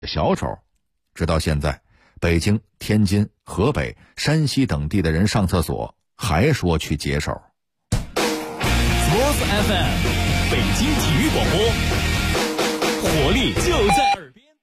小丑。直到现在，北京、天津、河北、山西等地的人上厕所还说去解手。 Sports FM 北京体育广播，活力就在耳边。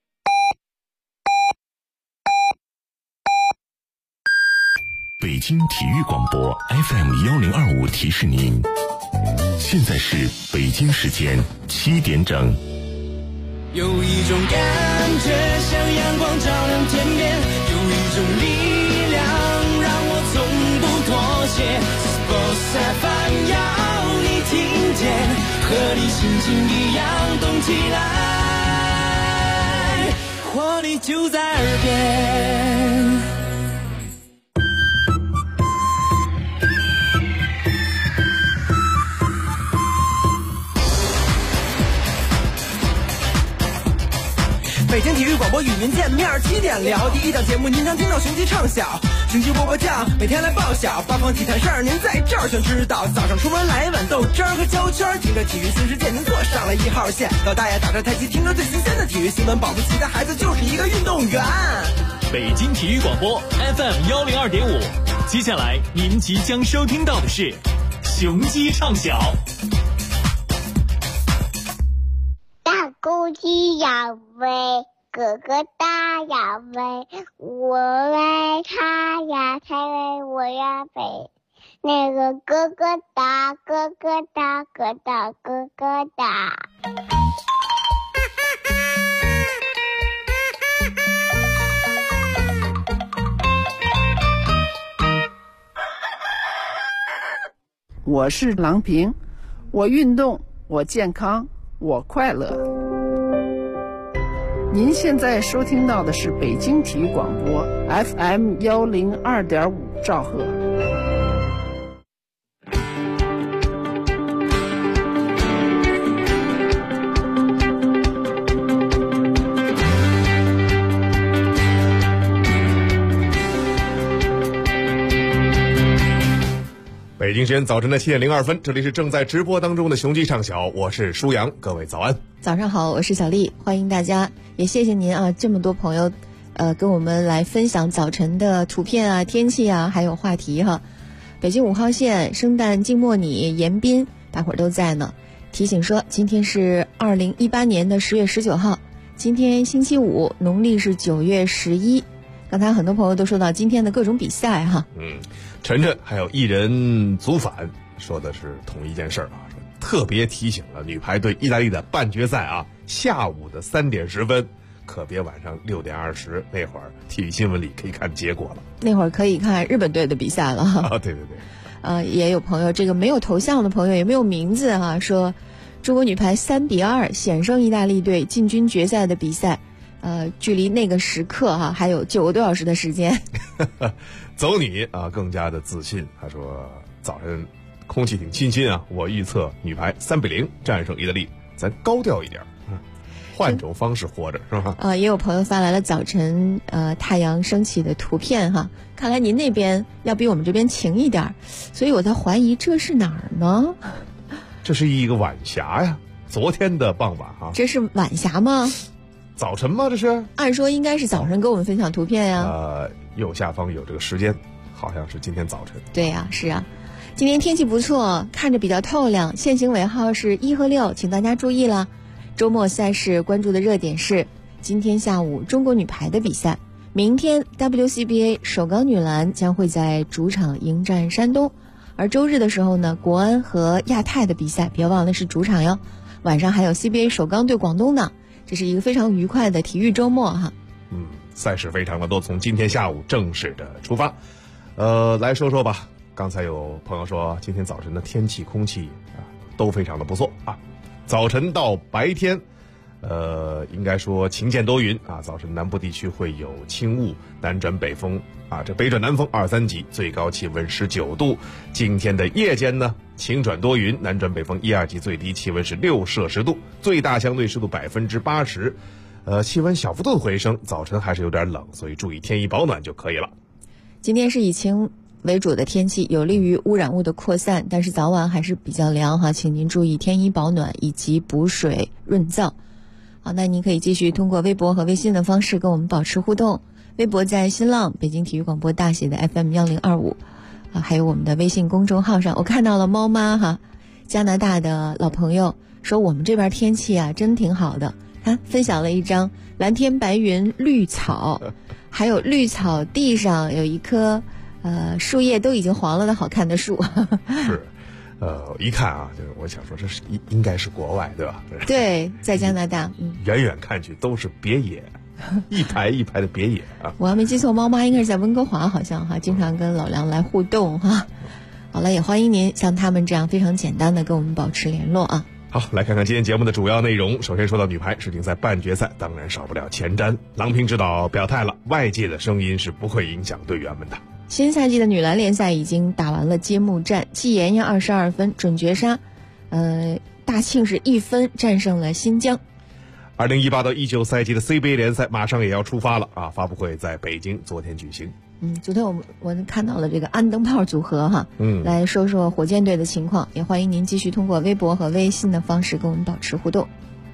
北京体育广播 FM1025 提示您，现在是北京时间7点整。 有一种感觉像阳光照亮天边，有一种力量让我从不妥协。Sports FM 要你听见，和你心情一样动起来，活力就在耳边。北京体育广播与您见面，7点聊第一档节目，您常听到雄鸡唱晓，雄鸡波波酱每天来报晓，八方体坛事儿您在这儿全知道。早上出门来一碗豆汁儿和焦圈，听着体育新世界您坐上了1号线。老大爷打着太极，听着最新鲜的体育新闻，保不齐的孩子就是一个运动员。 北京体育广播 FM102.5，接下来您即将收听到的是雄鸡唱晓。 大公鸡要飞，哥哥大要飞，我为他呀才为我呀飞。那个哥哥大，哥哥大，哥大哥哥大。 我是郎平，我运动，我健康，我快乐。您现在收听到的是北京体育广播 FM102.5兆赫。 北京时间早晨的7点02分，这里是正在直播当中的雄鸡唱晓，我是舒阳，各位早安。 早上好，我是小丽，欢迎大家，也谢谢您啊，这么多朋友跟我们来分享早晨的图片啊、天气啊，还有话题哈。北京5号线生旦净末拟延宾，大伙儿都在呢。提醒说，今天是2018年的10月19号，今天星期五，农历是9月11。刚才很多朋友都说到今天的各种比赛哈。 晨晨还有艺人祖反说的是同一件事啊，说特别提醒了女排对意大利的半决赛啊，下午的3点10分，可别晚上6点20那会儿体育新闻里可以看结果了。 那会儿可以看日本队的比赛了哈。 对对对。 也有朋友，这个没有头像的朋友也没有名字哈，说中国女排3比2险胜意大利队进军决赛的比赛。距离那个时刻哈，还有9个多小时的时间。 走你啊，更加的自信。他说早晨空气挺清新啊，我预测女排3比0战胜意大利，咱高调一点，换种方式活着是吧？ 也有朋友发来了早晨太阳升起的图片哈，看来您那边要比我们这边晴一点，所以我在怀疑这是哪儿呢？ 这是一个晚霞呀，昨天的傍晚哈。 这是晚霞吗？ 早晨吗？这是按说应该是早晨给我们分享图片呀。 右下方有这个时间，好像是今天早晨。 对呀，是啊，今天天气不错，看着比较透亮，限行尾号是1和6，请大家注意了。周末赛事关注的热点是今天下午中国女排的比赛，明天 WCBA 首钢女篮将会在主场迎战山东，而周日的时候呢，国安和亚太的比赛别忘了是主场哟，晚上还有 CBA 首钢对广东呢。这是一个非常愉快的体育周末哈。 赛事非常的多，从今天下午正式的出发。来说说吧，刚才有朋友说今天早晨的天气空气都非常的不错啊，早晨到白天应该说晴间多云啊，早晨南部地区会有轻雾，南转北风啊，这北转南风2、3级，最高气温19度。今天的夜间呢，晴转多云，南转北风1、2级，最低气温是6摄氏度，最大相对湿度80%。气温小幅度的回升，早晨还是有点冷，所以注意添衣保暖就可以了。 今天是以晴为主的天气，有利于污染物的扩散，但是早晚还是比较凉哈，请您注意添衣保暖以及补水润燥。 好，那您可以继续通过微博和微信的方式跟我们保持互动。微博在新浪北京体育广播大写的 FM1025，还有我们的微信公众号上，我看到了猫妈哈，加拿大的老朋友说我们这边天气啊真挺好的，他分享了一张蓝天白云绿草，还有绿草地上有一棵树叶都已经黄了的好看的树。 是。一看啊，就是我想说，这是应该是国外对吧？ 对，在加拿大， 远远看去都是别野，一排一排的别野啊。 我要没记错，猫妈应该是在温哥华，好像哈，经常跟老梁来互动哈。好了，也欢迎您像他们这样非常简单的跟我们保持联络啊。 好，来看看今天节目的主要内容。首先说到女排世锦赛半决赛，当然少不了前瞻。郎平指导表态了，外界的声音是不会影响队员们的。 新赛季的女篮联赛已经打完了揭幕战，季妍妍22分准绝杀，大庆是1分战胜了新疆。 2018到19赛季的 CBA 联赛马上也要出发了啊！发布会在北京昨天举行。 昨天我看到了这个安灯泡组合哈，来说说火箭队的情况，也欢迎您继续通过微博和微信的方式跟我们保持互动。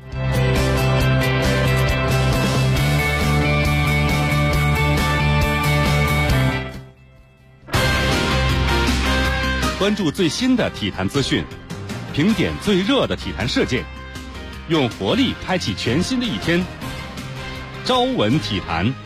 关注最新的体坛资讯，评点最热的体坛事件，用活力开启全新的一天。朝闻体坛。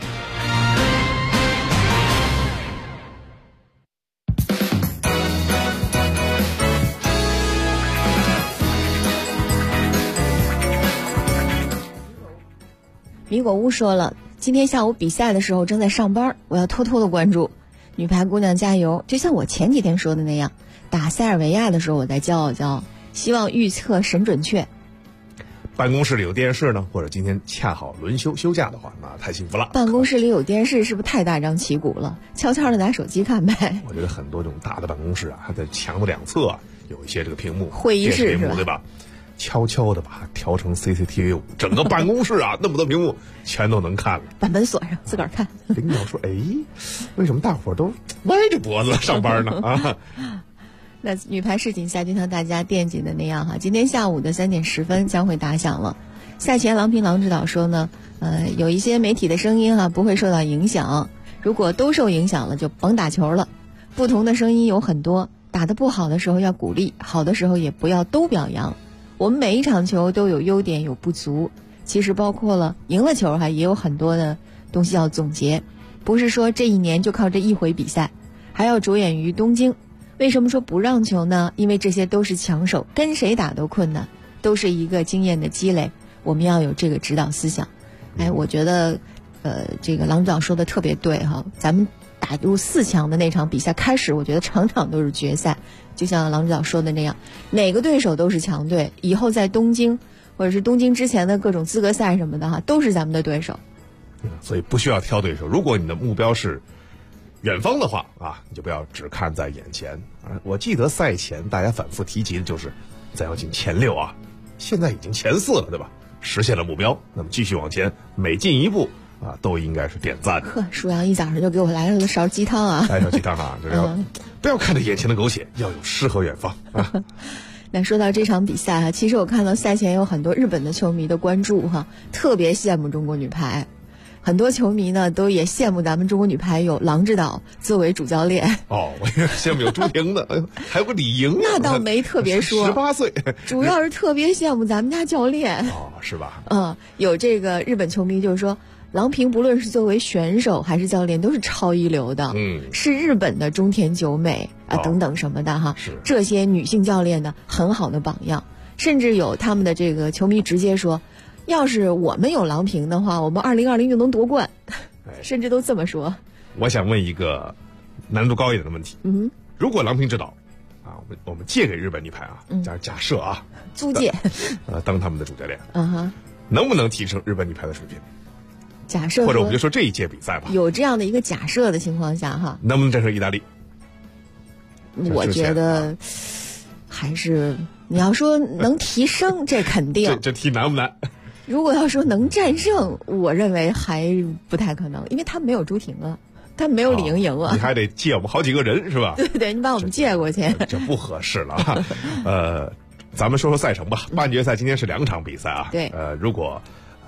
米果屋说了，今天下午比赛的时候正在上班，我要偷偷的关注。女排姑娘加油，就像我前几天说的那样，打塞尔维亚的时候我再骄傲骄傲，希望预测神准确。 办公室里有电视呢，或者今天恰好轮休假的话，那太幸福了。 办公室里有电视是不是太大张旗鼓了？悄悄的拿手机看呗。 我觉得很多这种大的办公室啊，它在墙的两侧啊有一些这个屏幕， 会议室屏幕对吧？悄悄的把它调成 CCTV5，整个办公室啊那么多屏幕全都能看了。 把门锁上，自个儿看。 领导说：“哎，为什么大伙儿都歪着脖子上班呢？”啊。 那女排世锦赛就像大家惦记的那样哈，今天下午的3点10分将会打响了。赛前郎平郎指导说呢，有一些媒体的声音哈不会受到影响，如果都受影响了就甭打球了。不同的声音有很多，打得不好的时候要鼓励，好的时候也不要都表扬。我们每一场球都有优点有不足，其实包括了赢了球也有很多的东西要总结，不是说这一年就靠这一回比赛，还要着眼于东京。为什么说不让球呢？因为这些都是强手，跟谁打都困难，都是一个经验的积累，我们要有这个指导思想。我觉得这个郎指导说的特别对哈，咱们打入4强的那场比赛开始，我觉得场场都是决赛，就像郎指导说的那样，哪个对手都是强队，以后在东京或者是东京之前的各种资格赛什么的哈，都是咱们的对手。 所以不需要挑对手，如果你的目标是远方的话啊，你就不要只看在眼前啊。我记得赛前大家反复提及的就是咱要进前6啊，现在已经前4了，对吧？实现了目标，那么继续往前，每进一步啊，都应该是点赞的。 舒阳一早上就给我来了勺鸡汤啊！ 来勺鸡汤啊，就是要不要看着眼前的苟且，要有诗和远方啊。 那说到这场比赛哈，其实我看到赛前有很多日本的球迷的关注哈，特别羡慕中国女排。很多球迷呢都也羡慕咱们中国女排有郎指导作为主教练。 我也羡慕有朱婷的，还有个李莹。 那倒没特别说 ，18岁， 主要是特别羡慕咱们家教练。 是吧？ 有这个日本球迷就是说，郎平不论是作为选手还是教练都是超一流的，是日本的中田久美啊等等什么的哈，这些女性教练的很好的榜样。甚至有他们的这个球迷直接说，要是我们有郎平的话，我们2020就能夺冠，甚至都这么说。 我想问一个难度高一点的问题，如果郎平指导啊，我们借给日本女排啊，假设啊， 租借， 当他们的主教练，能不能提升日本女排的水平？ 假设或者我们就说这一届比赛吧， 有这样的一个假设的情况下哈， 能不能战胜意大利？ 我觉得还是你要说能提升，这肯定。 这题难不难？ 如果要说能战胜，我认为还不太可能，因为他没有朱婷啊，他没有李盈莹啊， 你还得借我们好几个人是吧？ 对，你把我们借过去， 这不合适了。咱们说说赛程吧。半决赛今天是2场比赛啊。 对。 如果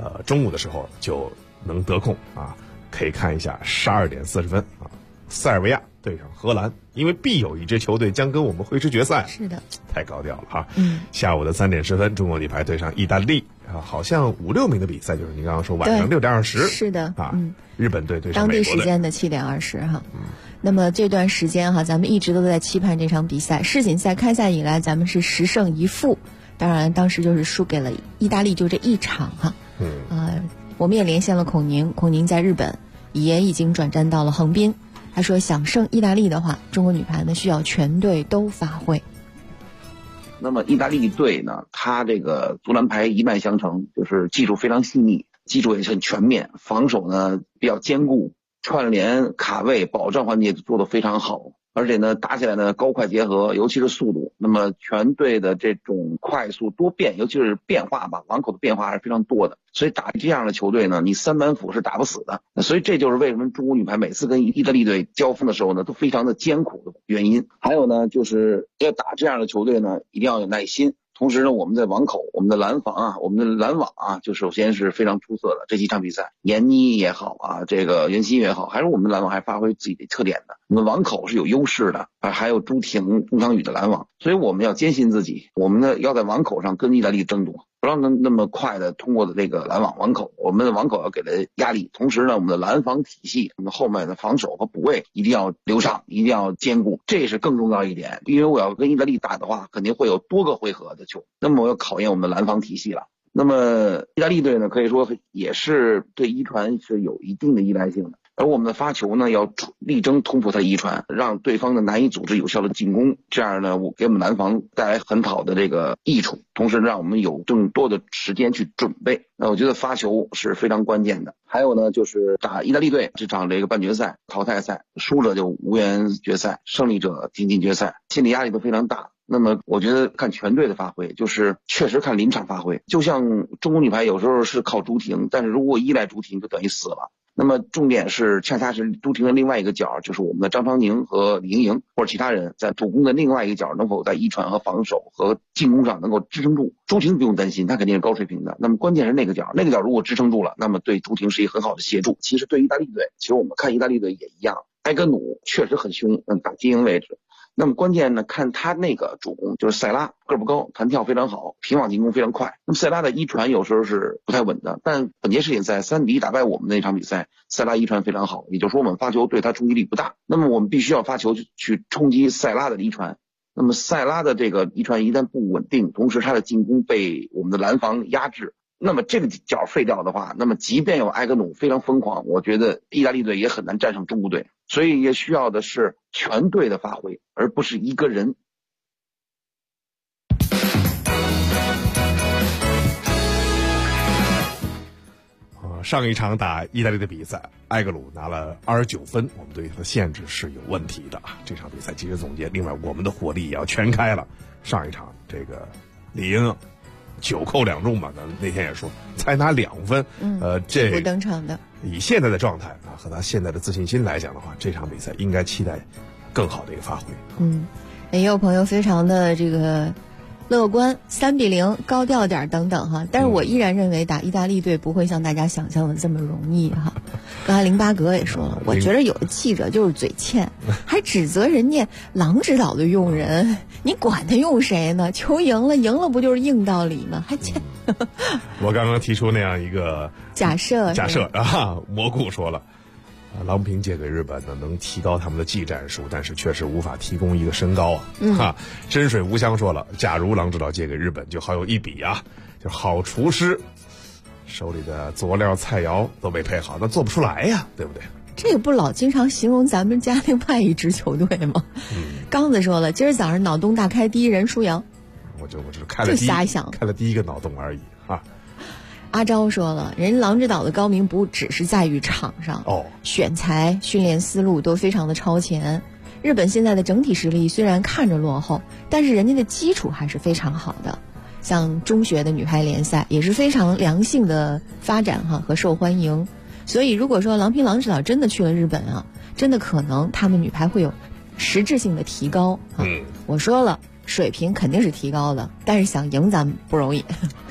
中午的时候就能得空啊，可以看一下12点40分啊，塞尔维亚对上荷兰，因为必有一支球队将跟我们会师决赛。 是的， 太高调了哈。下午的3点10分，中国女排对上意大利啊，好像5、6名的比赛，就是你刚刚说晚上6点20。 是的啊，日本队对上当地美国队时间的7点20哈。那么这段时间哈，咱们一直都在期盼这场比赛。世锦赛开赛以来，咱们是10胜1负，当然当时就是输给了意大利，就这一场哈。我们也连线了孔宁在日本也已经转战到了横滨。他说想胜意大利的话，中国女排呢需要全队都发挥。 那么意大利队呢，他这个足篮排一脉相承，就是技术非常细腻，技术也是很全面，防守呢比较坚固，串联卡位保障环节做得非常好，而且呢打起来呢高快结合，尤其是速度。那么全队的这种快速多变，尤其是变化吧，网口的变化还是非常多的，所以打这样的球队呢，你3板斧是打不死的。所以这就是为什么中国女排每次跟意大利队交锋的时候呢，都非常的艰苦的原因。还有呢，就是要打这样的球队呢，一定要有耐心。同时呢，我们在网口，我们的拦防啊，我们的拦网啊，就首先是非常出色的。这几场比赛，闫妮也好啊，这个袁心也好，还是我们的拦网还发挥自己的特点的。我们网口是有优势的啊，还有朱婷、钟昌宇的拦网，所以我们要坚信自己，我们呢要在网口上跟意大利争夺，不让那么快的通过的这个拦网口，我们的网口要给他压力。同时呢，我们的拦防体系，我们后面的防守和补位一定要流畅，一定要兼顾，这是更重要一点。因为我要跟意大利打的话，肯定会有多个回合的球，那么我要考验我们的拦防体系了。那么意大利队呢，可以说也是对一传是有一定的依赖性的，而我们的发球呢，要力争突破他一传，让对方的难以组织有效的进攻，这样呢，给我们南方带来很好的这个益处，同时让我们有更多的时间去准备。那我觉得发球是非常关键的。还有呢，就是打意大利队这场这个半决赛、淘汰赛，输者就无缘决赛，胜利者挺进决赛，心理压力都非常大。那么我觉得看全队的发挥，就是确实看临场发挥。就像中国女排有时候是靠朱婷，但是如果依赖朱婷就等于死了。那么重点是恰恰是朱婷的另外一个角，就是我们的张常宁和李盈莹或者其他人在主攻的另外一个角能否在一传和防守和进攻上能够支撑住。朱婷不用担心，她肯定是高水平的。那么关键是那个角如果支撑住了，那么对朱婷是一个很好的协助。其实对意大利队，其实我们看意大利队也一样，埃格努确实很凶，打接应位置。那么关键呢，看他那个主攻就是塞拉，个不高，弹跳非常好，平网进攻非常快。那么塞拉的一传有时候是不太稳的，但本届世锦赛3-1打败我们那场比赛，塞拉一传非常好，也就是说我们发球对他冲击力不大。那么我们必须要发球去冲击塞拉的一传。那么塞拉的这个一传一旦不稳定，同时他的进攻被我们的拦防压制，那么这个角废掉的话，那么即便有埃格努非常疯狂，我觉得意大利队也很难战胜中国队。所以也需要的是全队的发挥，而不是一个人。 上一场打意大利的比赛，埃格鲁拿了29分，我们对他的限制是有问题的。这场比赛及时总结，另外我们的火力也要全开了。上一场这个李盈9扣2中嘛，咱那天也说才拿2分，这不登场的。 以现在的状态啊和他现在的自信心来讲的话，这场比赛应该期待更好的一个发挥。 也有朋友非常的这个乐观，3-0高调点等等哈，但是我依然认为打意大利队不会像大家想象的这么容易哈。刚才林巴格也说了，我觉得有的记者就是嘴欠，还指责人家郎指导的用人，你管他用谁呢？球赢了不就是硬道理吗？还欠。 我刚刚提出那样一个假设啊，蘑菇说了，郎平借给日本呢能提高他们的技战术，但是确实无法提供一个身高啊。深水无香说了，假如郎指导借给日本，就好有一比啊，就好厨师手里的佐料菜肴都没配好，那做不出来呀，对不对？ 这个不老经常形容咱们家另外一支球队吗？刚子说了，今儿早上脑洞大开，第一人舒阳。 我就开了第一个脑洞而已啊。 阿昭说了，人郎指导的高明不只是在于场上，选材、训练思路都非常的超前。日本现在的整体实力虽然看着落后，但是人家的基础还是非常好的。像中学的女排联赛也是非常良性的发展和受欢迎。所以如果说郎指导真的去了日本啊，真的可能他们女排会有实质性的提高我说了，水平肯定是提高的，但是想赢咱们不容易。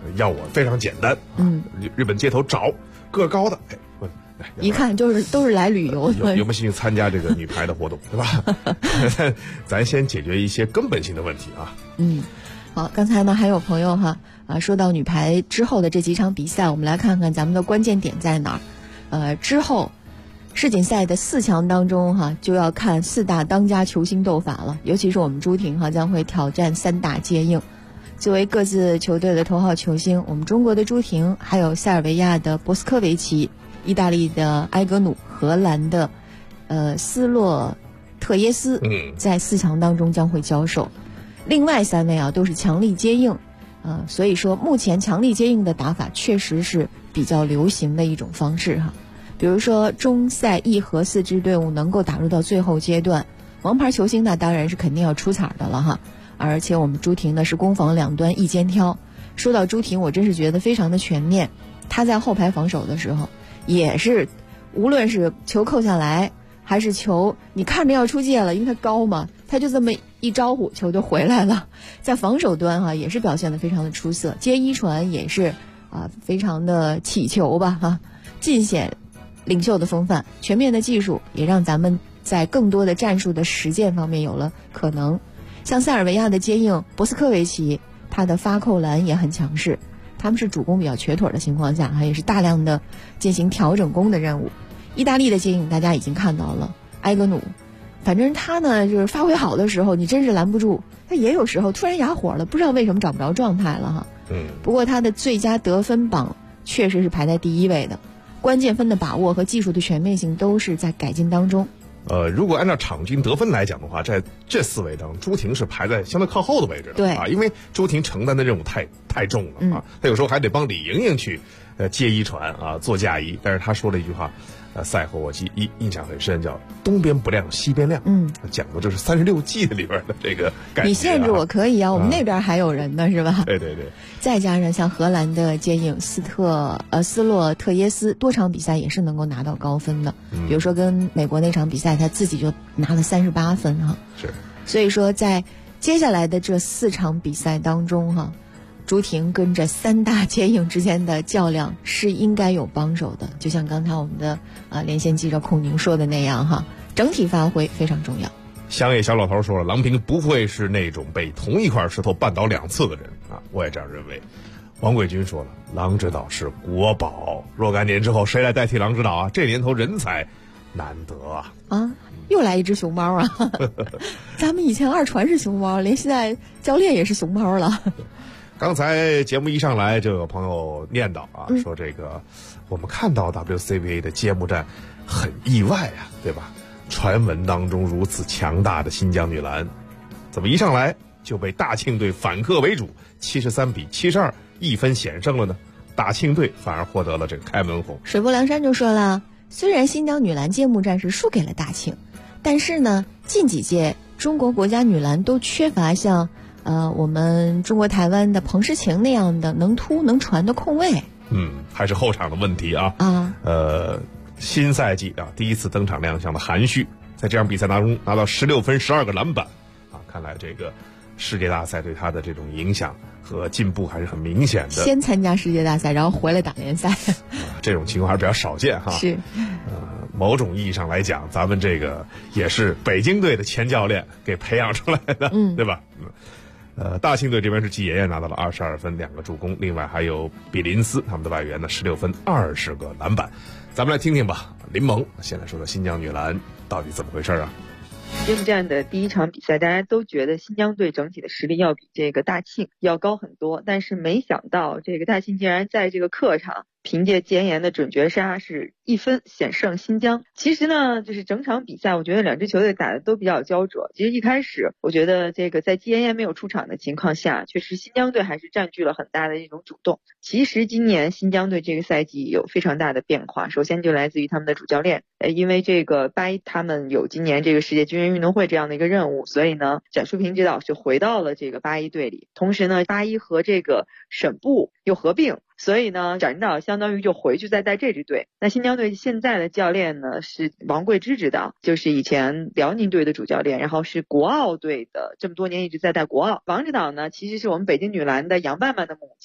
要我非常简单，日本街头找个高的，问一看都是来旅游的， 有没有兴趣参加这个女排的活动，对吧？咱先解决一些根本性的问题啊。 好，刚才呢还有朋友说到女排之后的这几场比赛，我们来看看咱们的关键点在哪儿。之后世锦赛的4强当中就要看4大当家球星斗法了，尤其是我们朱婷将会挑战3大接应。作为各自球队的头号球星，我们中国的朱婷，还有塞尔维亚的博斯科维奇、意大利的埃格努、荷兰的斯洛特耶斯，在4强当中将会交手。另外3位都是强力接应，所以说目前强力接应的打法确实是比较流行的一种方式比如说中赛1和4支队伍能够打入到最后阶段，王牌球星当然是肯定要出彩的了而且我们朱婷呢是攻防两端一肩挑。说到朱婷，我真是觉得非常的全面，她在后排防守的时候也是，无论是球扣下来还是球你看着要出界了，因为她高嘛，她就这么一招呼球就回来了。在防守端也是表现得非常的出色，接一传也是非常的起球吧尽显领袖的风范，全面的技术也让咱们在更多的战术的实践方面有了可能。像塞尔维亚的接应博斯科维奇，他的发扣篮也很强势，他们是主攻比较瘸腿的情况下也是大量的进行调整攻的任务。意大利的接应大家已经看到了，埃格努反正他呢就是发挥好的时候你真是拦不住，他也有时候突然哑火了，不知道为什么找不着状态了不过他的最佳得分榜确实是排在第1位的，关键分的把握和技术的全面性都是在改进当中。 如果按照场均得分来讲的话，在这4位当中，朱婷是排在相对靠后的位置的。 对因为朱婷承担的任务太重了她有时候还得帮李盈莹去接一传做嫁衣。但是她说了一句话，赛后我印象很深，叫东边不亮西边亮。讲的就是36计里边的这个感觉。 你限制我可以我们那边还有人呢，是吧？ 对。 再加上像荷兰的接应斯洛特耶斯，多场比赛也是能够拿到高分的。比如说跟美国那场比赛，他自己就拿了38分是。 所以说在接下来的这4场比赛当中朱婷跟这3大接应之间的较量是应该有帮手的，就像刚才我们的连线记者孔宁说的那样整体发挥非常重要。 乡野小老头说了，郎平不会是那种被同一块石头绊倒2次的人我也这样认为。王贵军说了，郎指导是国宝，若干年之后谁来代替郎指导这年头人才难得又来一只熊猫咱们以前2传是熊猫，连现在教练也是熊猫了。 刚才节目一上来就有朋友念叨说这个我们看到 WCBA 的揭幕战很意外对吧？传闻当中如此强大的新疆女篮，怎么一上来就被大庆队反客为主，73比721分险胜了呢？大庆队反而获得了这个开门红。 水泊梁山就说了，虽然新疆女篮揭幕战是输给了大庆，但是呢近几届中国国家女篮都缺乏像我们中国台湾的彭诗晴那样的能突能传的控卫。 还是后场的问题新赛季第一次登场亮相的韩旭，在这场比赛当中拿到16分12个篮板看来这个世界大赛对他的这种影响和进步还是很明显的。 先参加世界大赛然后回来打联赛这种情况还是比较少见是某种意义上来讲，咱们这个也是北京队的前教练给培养出来的对吧？大庆队这边是季妍妍拿到了22分2个助攻，另外还有比林斯他们的外援呢16分20个篮板。咱们来听听吧，林萌先来说说新疆女篮到底怎么回事揭幕战的第1场比赛，大家都觉得新疆队整体的实力要比这个大庆要高很多，但是没想到这个大庆竟然在这个客场凭借季妍妍的准绝杀是1分险胜新疆。其实呢就是整场比赛我觉得2支球队打的都比较焦灼。其实一开始我觉得这个在季妍妍没有出场的情况下，确实新疆队还是占据了很大的一种主动。其实今年新疆队这个赛季有非常大的变化，首先就来自于他们的主教练，因为这个8-1他们有今年这个世界军人运动会这样的一个任务，所以呢展淑萍指导是回到了这个8-1队里，同时呢8-1和这个省部又合并，所以呢展指导相当于就回去再带这支队。那新疆队现在的教练呢是王贵之指导，就是以前辽宁队的主教练，然后是国奥队的这么多年一直在带国奥。王指导呢其实是我们北京女篮的杨曼曼的母亲，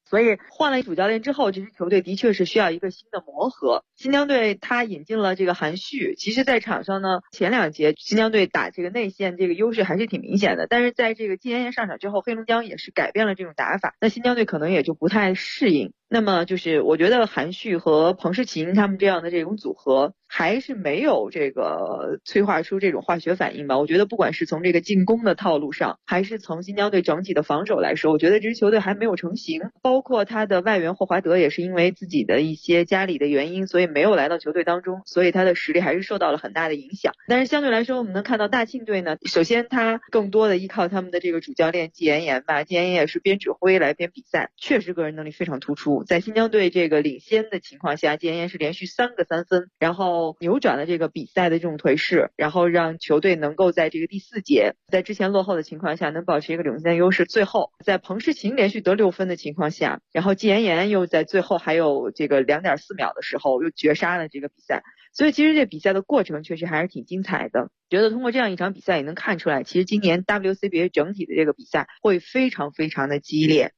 所以换了主教练之后，这支球队的确是需要一个新的磨合。新疆队他引进了这个韩旭，其实在场上呢，前2节新疆队打这个内线这个优势还是挺明显的，但是在这个季延年上场之后，黑龙江也是改变了这种打法，那新疆队可能也就不太适应。那么就是我觉得韩旭和彭世琴他们这样的这种组合还是没有这个催化出这种化学反应吧。我觉得不管是从这个进攻的套路上，还是从新疆队整体的防守来说，我觉得这支球队还没有成型。包括他的外援霍华德也是因为自己的一些家里的原因，所以没有来到球队当中，所以他的实力还是受到了很大的影响。但是相对来说，我们能看到大庆队呢，首先他更多的依靠他们的这个主教练季延年吧，季延年也是边指挥来边比赛，确实个人能力非常突出。在新疆队这个领先的情况下，季延年是连续3个3分，然后扭转了这个比赛的这种颓势，然后让球队能够在这个第4节在之前落后的情况下能保持一个领先优势，最后在彭世琴连续得6分的情况下，然后季延年又在最后还有这个2.4秒的时候又绝杀了这个比赛。所以其实这比赛的过程确实还是挺精彩的，觉得通过这样一场比赛也能看出来，其实今年 WCBA 整体的这个比赛会非常非常的激烈。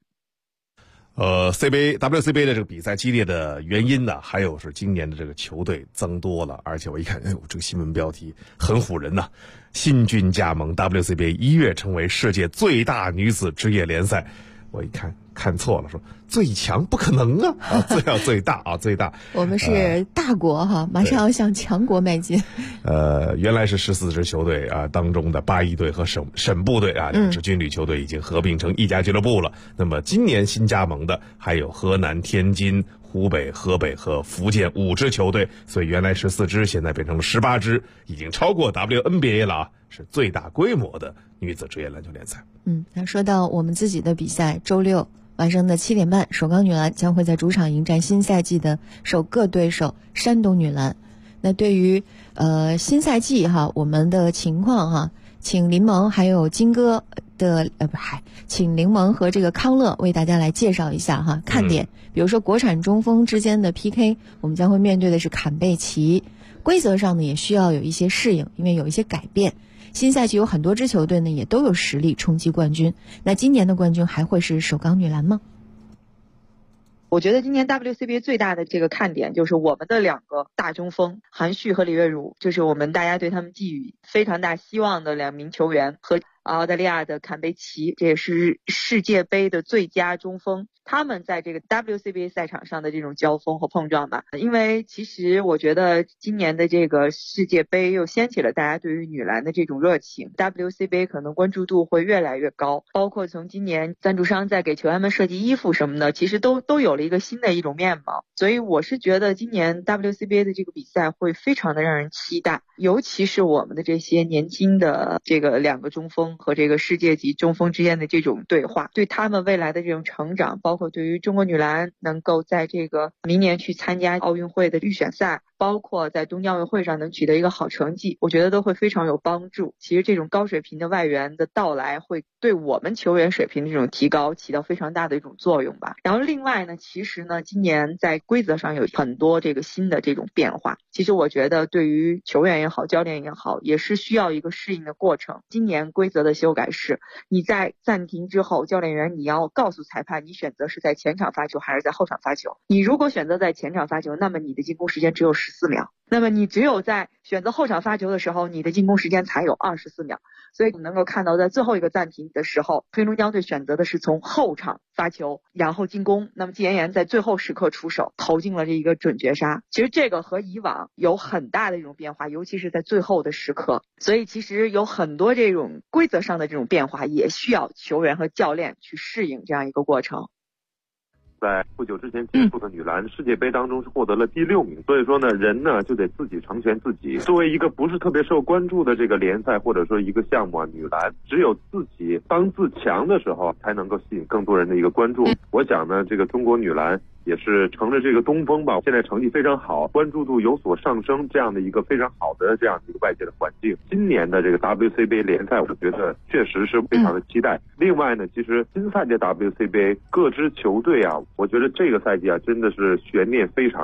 WCBA 的这个比赛激烈的原因呢，还有是今年的这个球队增多了，而且我一看，这个新闻标题很唬人呐，新军加盟 WCBA 一跃成为世界最大女子职业联赛。我一看错了，说最强不可能啊，最大啊，最大。 我们是大国哈，马上要向强国迈进。 原来是14支球队啊当中的8-1队和省部队啊2支军旅球队已经合并成一家俱乐部了。那么今年新加盟的还有河南、天津、湖北、河北和福建5支球队，所以原来14支现在变成了18支，已经超过 WNBA 了啊，是最大规模的女子职业篮球联赛。 那说到我们自己的比赛，周6晚上的7点半，首钢女篮将会在主场迎战新赛季的首个对手山东女篮。那对于新赛季哈，我们的情况哈，请林萌还有金哥的请林萌和这个康乐为大家来介绍一下哈看点。比如说国产中锋之间的 PK， 我们将会面对的是坎贝奇，规则上呢也需要有一些适应，因为有一些改变。新赛季有很多支球队呢也都有实力冲击冠军，那今年的冠军还会是首钢女篮吗？ 我觉得今年 WCBA 最大的这个看点就是我们的2个大中锋韩旭和李月如，就是我们大家对他们寄予非常大希望的2名球员，和澳大利亚的坎贝奇，这也是世界杯的最佳中锋，他们在这个 WCBA 赛场上的这种交锋和碰撞吧。因为其实我觉得今年的这个世界杯又掀起了大家对于女篮的这种热情， WCBA 可能关注度会越来越高，包括从今年赞助商在给球员们设计衣服什么的，其实都有了一个新的一种面貌。所以我是觉得今年 WCBA 的这个比赛会非常的让人期待，尤其是我们的这些年轻的这个2个中锋和这个世界级中锋之间的这种对话，对他们未来的这种成长，包括对于中国女篮能够在这个明年去参加奥运会的预选赛，包括在冬季奥运会上能取得一个好成绩，我觉得都会非常有帮助。其实这种高水平的外援的到来会对我们球员水平的这种提高起到非常大的一种作用吧。然后另外呢，其实呢今年在规则上有很多这个新的这种变化，其实我觉得对于球员也好，教练也好，也是需要一个适应的过程。今年规则的修改是，你在暂停之后，教练员你要告诉裁判你选择是在前场发球还是在后场发球。你如果选择在前场发球，那么你的进攻时间只有14秒，那么你只有在选择后场发球的时候，你的进攻时间才有24秒。所以我们能够看到在最后一个暂停的时候，黑龙江队选择的是从后场发球然后进攻，那么季延年在最后时刻出手投进了这一个准绝杀。其实这个和以往有很大的一种变化，尤其是在最后的时刻，所以其实有很多这种规则上的这种变化也需要球员和教练去适应这样一个过程。 在不久之前结束的女篮世界杯当中是获得了第6名，所以说呢，人呢就得自己成全自己。作为一个不是特别受关注的这个联赛或者说一个项目啊，女篮只有自己当自强的时候，才能够吸引更多人的一个关注。我想呢，这个中国女篮也是乘着这个东风吧，现在成绩非常好，关注度有所上升，这样的一个非常好的这样的一个外界的环境。今年的这个 WCBA 联赛，我觉得确实是非常的期待。另外呢，其实新赛季 WCBA 各支球队啊，我觉得这个赛季啊真的是悬念非常大。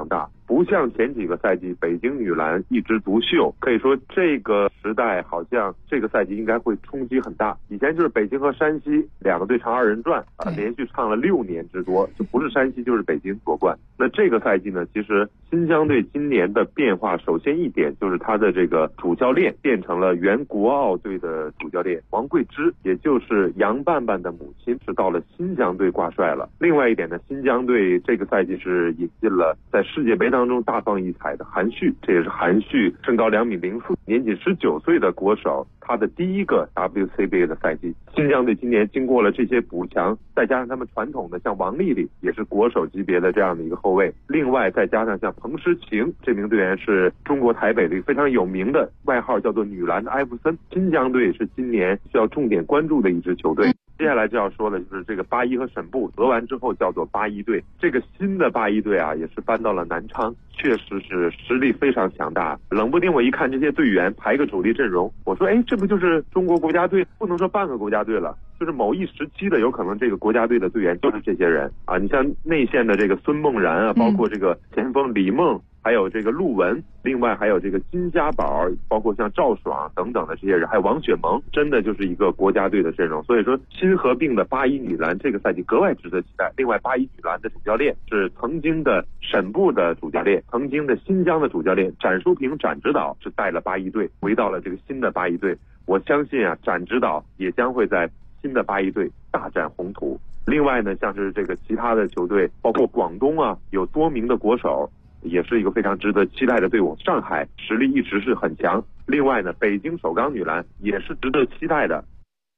不像前几个赛季北京女篮一枝独秀，可以说这个时代好像这个赛季应该会冲击很大。以前就是北京和山西两个队唱二人转啊，连续唱了6年之多，就不是山西就是北京夺冠。那这个赛季呢，其实新疆队今年的变化，首先一点就是他的这个主教练变成了原国奥队的主教练王桂芝，也就是杨伴伴的母亲，是到了新疆队挂帅了。另外一点呢，新疆队这个赛季是引进了在世界杯当中大放异彩的韩旭，这也是韩旭身高2.04米，年仅19岁的国手，他的第一个 WCBA 的赛季。新疆队今年经过了这些补强，再加上他们传统的像王丽丽也是国手级别的这样的一个后卫，另外再加上像彭诗晴这名队员是中国台北的非常有名的，外号叫做女篮的艾弗森。新疆队是今年需要重点关注的一支球队。接下来就要说的就是这个81和沈步得完之后叫做81队，这个新的81队啊，也是搬到了南昌，确实是实力非常强大。冷不丁我一看这些队员排个主力阵容，我说这不就是中国国家队，不能说半个国家队了，就是某一时期的有可能这个国家队的队员就是这些人啊。你像内线的这个孙梦然啊，包括这个前锋李梦，还有这个陆文，另外还有这个金家宝，包括像赵爽等等的这些人，还有王雪萌，真的就是一个国家队的阵容。所以说新合并的81女篮这个赛季格外值得期待。另外81女篮的主教练是曾经的沈步的主教练，曾经的新疆的主教练展书平展指导是带了81队回到了这个新的81队。我相信啊，展指导也将会在新的81队大展宏图。另外呢，像是这个其他的球队，包括广东啊，有多名的国手，也是一个非常值得期待的队伍。上海实力一直是很强，另外呢，北京首钢女篮也是值得期待的。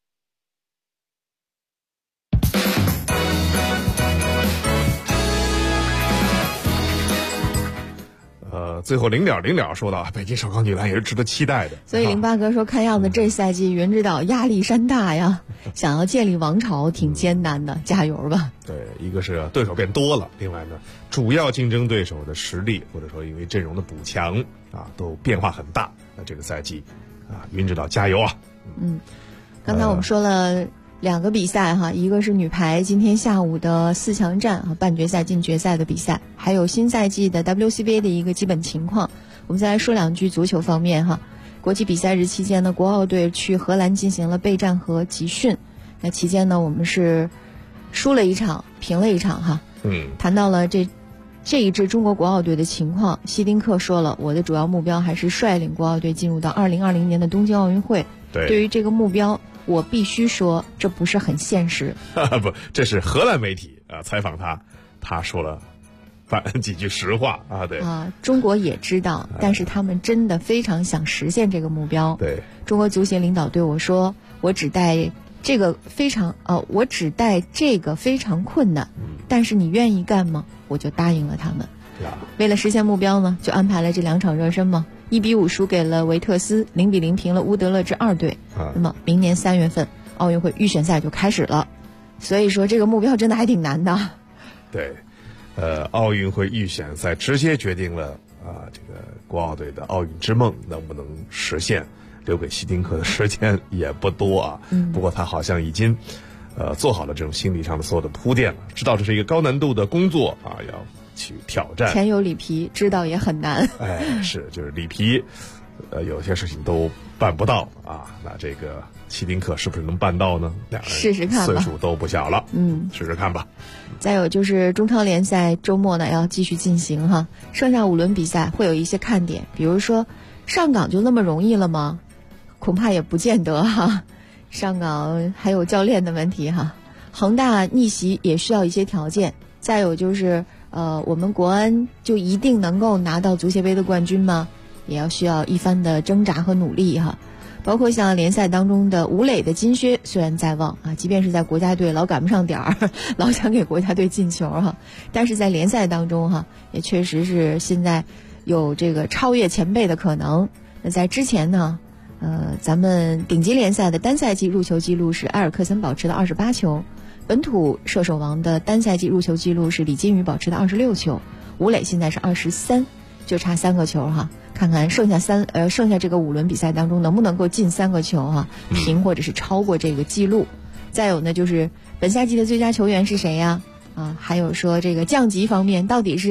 最后零点说到北京首钢女篮也是值得期待的。 所以08哥说，看样子这赛季云指导压力山大呀，想要建立王朝挺艰难的，加油吧。 对，一个是对手变多了，另外呢，主要竞争对手的实力或者说因为阵容的补强啊，都变化很大。那这个赛季啊，云指导加油啊！ 刚才我们说了2个比赛哈，一个是女排今天下午的4强战啊，半决赛进决赛的比赛，还有新赛季的 WCBA 的一个基本情况。我们再来说2句足球方面哈。国际比赛日期间呢，国奥队去荷兰进行了备战和集训。那期间呢，我们是输了1场，平了1场哈。谈到了这一支中国国奥队的情况，希丁克说了，我的主要目标还是率领国奥队进入到2020年的东京奥运会。对于这个目标，我必须说这不是很现实。 不，这是荷兰媒体采访他说了几句实话啊。对啊， 中国也知道，但是他们真的非常想实现这个目标。 对， 中国足协领导对我说，我只带这个非常困难，但是你愿意干吗？我就答应了他们。为了实现目标呢，就安排了这2场热身嘛。1-5输给了维特斯，0-0平了乌德勒支2队。那么明年3月份奥运会预选赛就开始了，所以说这个目标真的还挺难的。 对，奥运会预选赛直接决定了这个国奥队的奥运之梦能不能实现。留给希丁克的时间也不多啊。不过他好像已经做好了这种心理上的所有的铺垫了，知道这是一个高难度的工作啊，要去挑战。 前有里皮，知道也很难。 是，就是里皮，有些事情都办不到啊。那这个希丁克是不是能办到呢？2人试试看吧， 岁数都不小了，试试看吧。 再有就是中超联赛周末呢要继续进行哈，剩下5轮比赛会有一些看点，比如说上港就那么容易了吗？恐怕也不见得哈。上港还有教练的问题哈，恒大逆袭也需要一些条件。再有就是我们国安就一定能够拿到足协杯的冠军吗？也要需要一番的挣扎和努力哈。包括像联赛当中的吴磊的金靴虽然在望啊，即便是在国家队老赶不上点儿，老想给国家队进球哈，但是在联赛当中哈，也确实是现在有这个超越前辈的可能。那在之前呢，咱们顶级联赛的单赛季入球记录是埃尔克森保持的28球，本土射手王的单赛季入球记录是李金羽保持的26球，吴磊现在是23，就差3个球哈。看看剩下这个5轮比赛当中能不能够进3个球哈，平或者是超过这个记录。再有呢，就是本赛季的最佳球员是谁呀？还有说这个降级方面到底是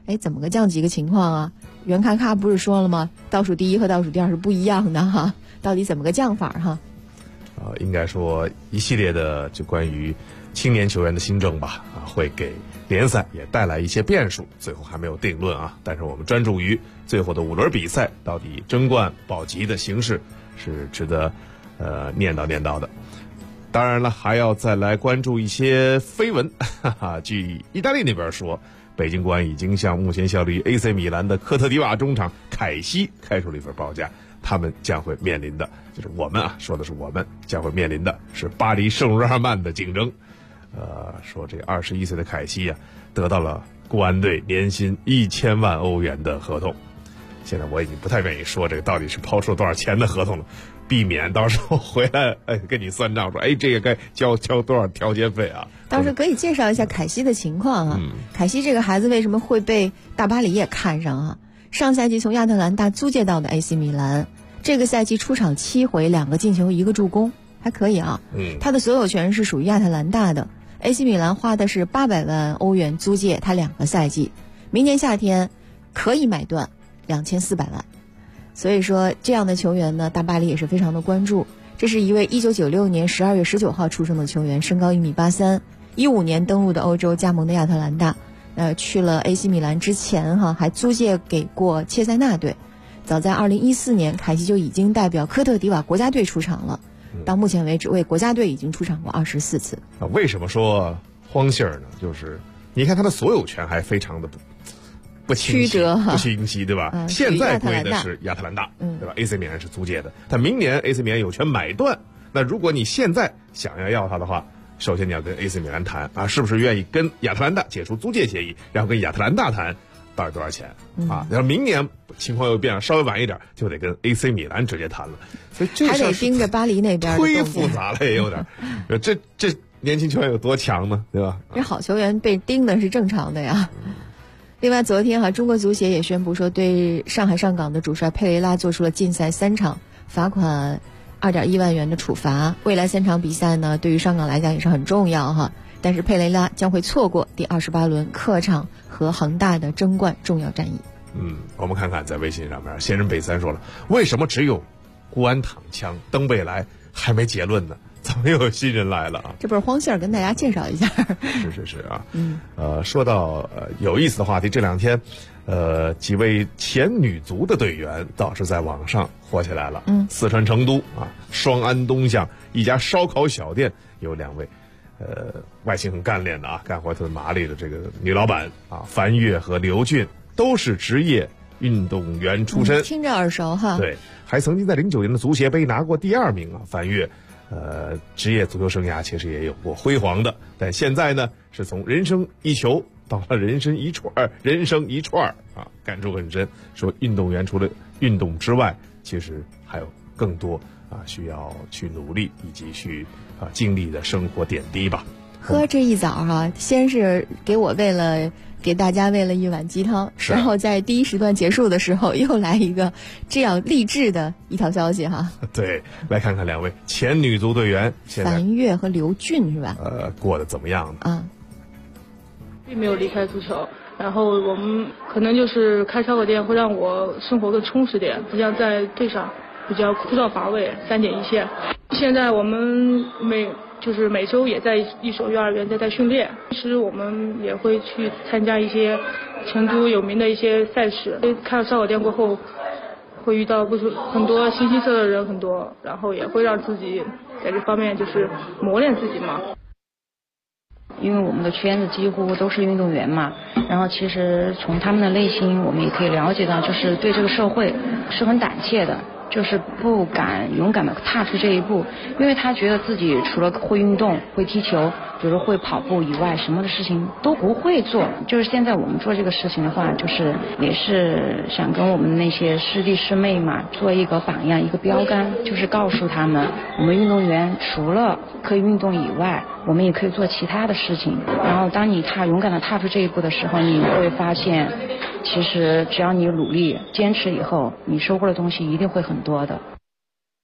哎，怎么个降级个情况啊？袁咔咔不是说了吗？倒数第一和倒数第二是不一样的哈，到底怎么个降法哈？ 应该说一系列的就关于青年球员的新政吧，会给联赛也带来一些变数，最后还没有定论啊。但是我们专注于最后的5轮比赛，到底争冠保级的形势是值得念叨的。当然了，还要再来关注一些绯闻。据意大利那边说，北京国安已经向目前效力于 AC 米兰的科特迪瓦中场凯西开出了一份报价，他们将会面临的，就是我们说的是我们将会面临的是巴黎圣日耳曼的竞争。说这21岁的凯西得到了国安队年薪1000万欧元的合同。现在我已经不太愿意说这个到底是抛出多少钱的合同了，避免到时候回来跟你算账说这个该交多少调解费啊。 倒是可以介绍一下凯西的情况啊。凯西这个孩子为什么会被大巴黎也看上啊？上赛季从亚特兰大租借到的 AC 米兰，这个赛季出场7回，2个进球1个助攻，还可以啊。他的所有权是属于亚特兰大的。AC 米兰花的是800万欧元租借他2个赛季，明年夏天可以买断2400万。所以说这样的球员呢，大巴黎也是非常的关注。这是一位1996年12月19号出生的球员，身高1.83米，15年登陆的欧洲，加盟的亚特兰大。去了 AC 米兰之前还租借给过切塞纳队。早在2014年，凯西就已经代表科特迪瓦国家队出场了。到目前为止，为国家队已经出场过24次。 为什么说荒信儿呢？就是你看他的所有权还非常的不清晰，对吧？现在归的是亚特兰大，对吧 ？AC 米兰是租借的，但明年 AC 米兰有权买断。那如果你现在想要他的话，首先你要跟 AC 米兰谈是不是愿意跟亚特兰大解除租借协议，然后跟亚特兰大谈到底多少钱然后明年情况又变了，稍微晚一点就得跟 AC 米兰直接谈了，所以这还得盯着巴黎那边， 忒复杂了也有点。这年轻球员有多强呢？对吧？ 这好球员被盯的是正常的呀。另外，昨天中国足协也宣布说，对上海上港的主帅佩雷拉做出了禁赛3场，罚款2.1万元的处罚。未来3场比赛呢，对于上港来讲也是很重要但是佩雷拉将会错过第28轮客场和恒大的争冠重要战役。 我们看看在微信上面，仙人北三说了，为什么只有国安躺枪，登贝莱还没结论呢？怎么又有新人来了啊？ 这不是荒信儿跟大家介绍一下。 是说到有意思的话题，这2天几位前女足的队员倒是在网上火起来了。四川成都双安东巷一家烧烤小店有2位外形很干练的干活特别麻利的这个女老板樊跃和刘俊，都是职业运动员出身， 听着耳熟哈。 对，还曾经在09年的足协杯拿过第2名樊跃。职业足球生涯其实也有过辉煌的，但现在呢是从人生一球到了人生一串感触很深。说运动员除了运动之外，其实还有更多需要去努力以及去经历的生活点滴吧。 喝这一早先是给大家喂了一碗鸡汤，然后在第一时段结束的时候又来一个这样励志的一条消息对，来看看2位前女足队员樊跃和刘俊是吧？ 过得怎么样呢？ 并没有离开足球，然后我们可能就是开烧烤店会让我生活更充实点，不像在队上比较枯燥乏味，3点一线。现在我们每周也在一所幼儿园在带训练，其实我们也会去参加一些成都有名的一些赛事。开了烧烤店过后，会遇到很多形形色色的人很多，然后也会让自己在这方面就是磨练自己嘛。 因为我们的圈子几乎都是运动员嘛，然后其实从他们的内心我们也可以了解到，就是对这个社会是很胆怯的，就是不敢勇敢的踏出这一步，因为他觉得自己除了会运动会踢球比如会跑步以外，什么的事情都不会做。就是现在我们做这个事情的话，就是也是想跟我们那些师弟师妹嘛做一个榜样，一个标杆，就是告诉他们我们运动员除了可以运动以外，我们也可以做其他的事情。然后当你勇敢的踏出这一步的时候，你会发现其实只要你努力坚持以后，你收获的东西一定会很多的。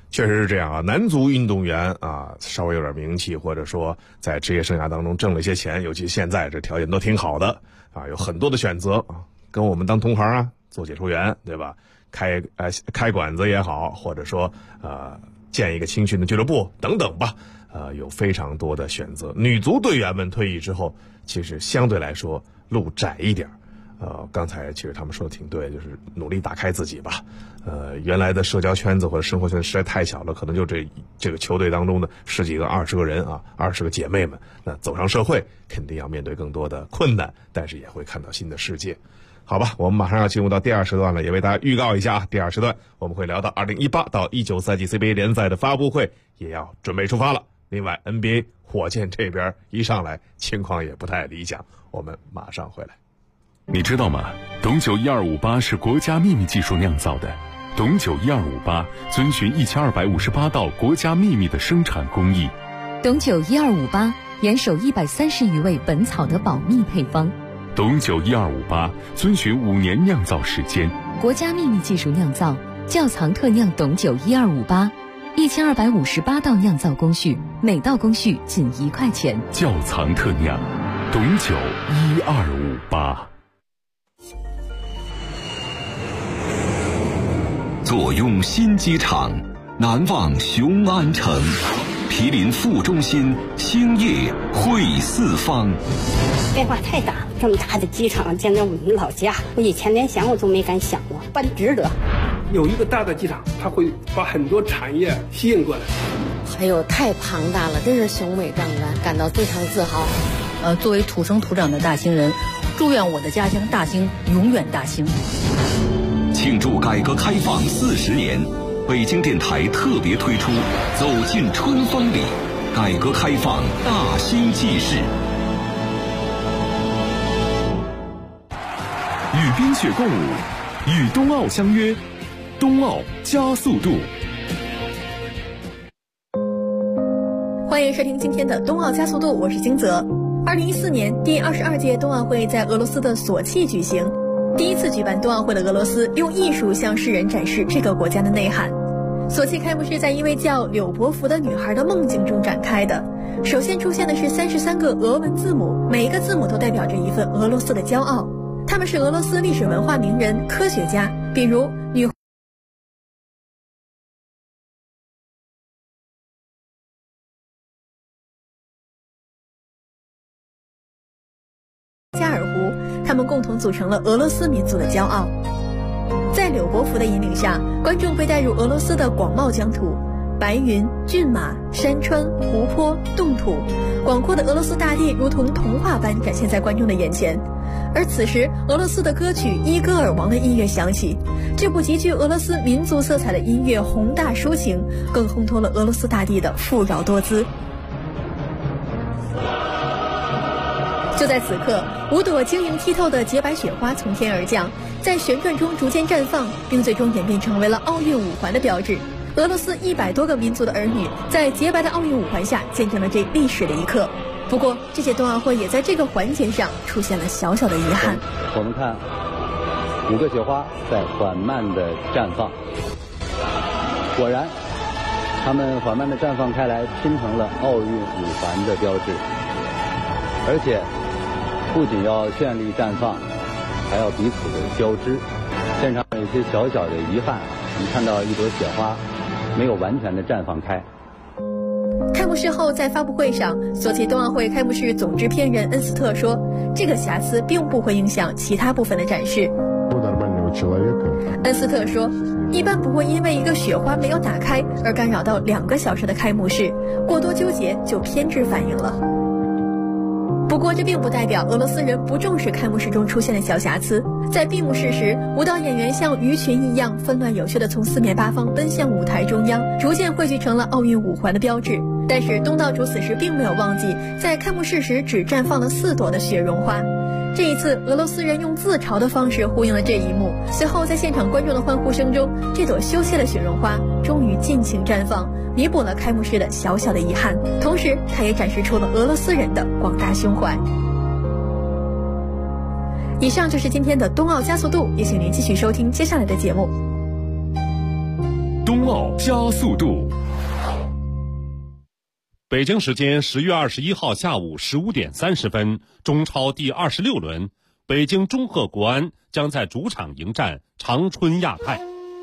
确实是这样啊，男足运动员啊，稍微有点名气，或者说在职业生涯当中挣了一些钱，尤其现在这条件都挺好的啊，有很多的选择啊，跟我们当同行啊，做解说员，对吧？开馆子也好，或者说建一个青训的俱乐部等等吧，有非常多的选择。女足队员们退役之后，其实相对来说路窄一点。刚才其实他们说的挺对，就是努力打开自己吧。原来的社交圈子或者生活圈子实在太小了，可能就这个球队当中的10几个、20个人啊，20个姐妹们，那走上社会肯定要面对更多的困难，但是也会看到新的世界。好吧，我们马上要进入到第2时段了，也为大家预告一下啊，第2时段我们会聊到2018到19赛季 CBA 联赛的发布会也要准备出发了。另外 NBA 火箭这边一上来情况也不太理想，我们马上回来。 你知道吗？董酒1258是国家秘密技术酿造的。董酒1258遵循1258道国家秘密的生产工艺。 董酒1258严守130余味本草的保密配方。 董酒1258遵循5年酿造时间， 国家秘密技术酿造，窖藏特酿董酒1258，1258道酿造工序，每道工序仅1块钱。 窖藏特酿，董酒1258。 坐拥新机场，难忘雄安城。毗邻副中心，兴业汇四方。 变化太大了，这么大的机场建在我们老家，我以前连想我都没敢想过，办值得。 有一个大的机场，它会把很多产业吸引过来。 还有太庞大了，真是雄伟壮观，感到非常自豪。 作为土生土长的大兴人，祝愿我的家乡大兴永远大兴。 庆祝改革开放40年，北京电台特别推出《走进春风里》，改革开放大兴纪事。 与冰雪共舞，与冬奥相约，冬奥加速度。 欢迎收听今天的冬奥加速度，我是金泽。2014年第22届冬奥会在俄罗斯的索契举行。第一次举办冬奥会的俄罗斯用艺术向世人展示这个国家的内涵。索契开幕式在一位叫柳伯福的女孩的梦境中展开的。首先出现的是33个俄文字母，每一个字母都代表着一份俄罗斯的骄傲。他们是俄罗斯历史文化名人、科学家，比如女加尔湖，他们共同组成了俄罗斯民族的骄傲。在柳伯福的引领下，观众被带入俄罗斯的广袤疆土，白云、骏马、山川、湖泊、冻土，广阔的俄罗斯大地如同童话般展现在观众的眼前。而此时，俄罗斯的歌曲《伊戈尔王》的音乐响起，这部极具俄罗斯民族色彩的音乐宏大抒情，更烘托了俄罗斯大地的富饶多姿。就在此刻，5朵晶莹剔透的洁白雪花从天而降，在旋转中逐渐绽放，并最终演变成为了奥运5环的标志。俄罗斯100多个民族的儿女在洁白的奥运5环下见证了这历史的一刻。不过，这届冬奥会也在这个环节上出现了小小的遗憾。 我们看5个雪花在缓慢的绽放，果然，它们缓慢的绽放开来，拼成了奥运5环的标志，而且不仅要绚丽绽放，还要彼此的交织。现场有一些小小的遗憾，我们看到一朵雪花没有完全的绽放开。 开幕式后，在发布会上，索契冬奥会开幕式总制片人恩斯特说，这个瑕疵并不会影响其他部分的展示。恩斯特说，一般不会因为一个雪花没有打开而干扰到2个小时的开幕式，过多纠结就偏执反应了。不过这并不代表俄罗斯人不重视开幕式中出现的小瑕疵。在闭幕式时，舞蹈演员像鱼群一样纷乱有序地从4面8方奔向舞台中央，逐渐汇聚成了奥运5环的标志。但是东道主此时并没有忘记，在开幕式时只绽放了4朵的雪绒花。这一次，俄罗斯人用自嘲的方式呼应了这一幕。随后，在现场观众的欢呼声中，这朵羞怯的雪绒花终于尽情绽放，弥补了开幕式的小小的遗憾。同时，它也展示出了俄罗斯人的广大胸怀。以上就是今天的冬奥加速度，也请您继续收听接下来的节目。 冬冬奥加速度。 北京时间10月21号下午15点30分，中超第26轮，北京中赫国安将在主场迎战长春亚泰。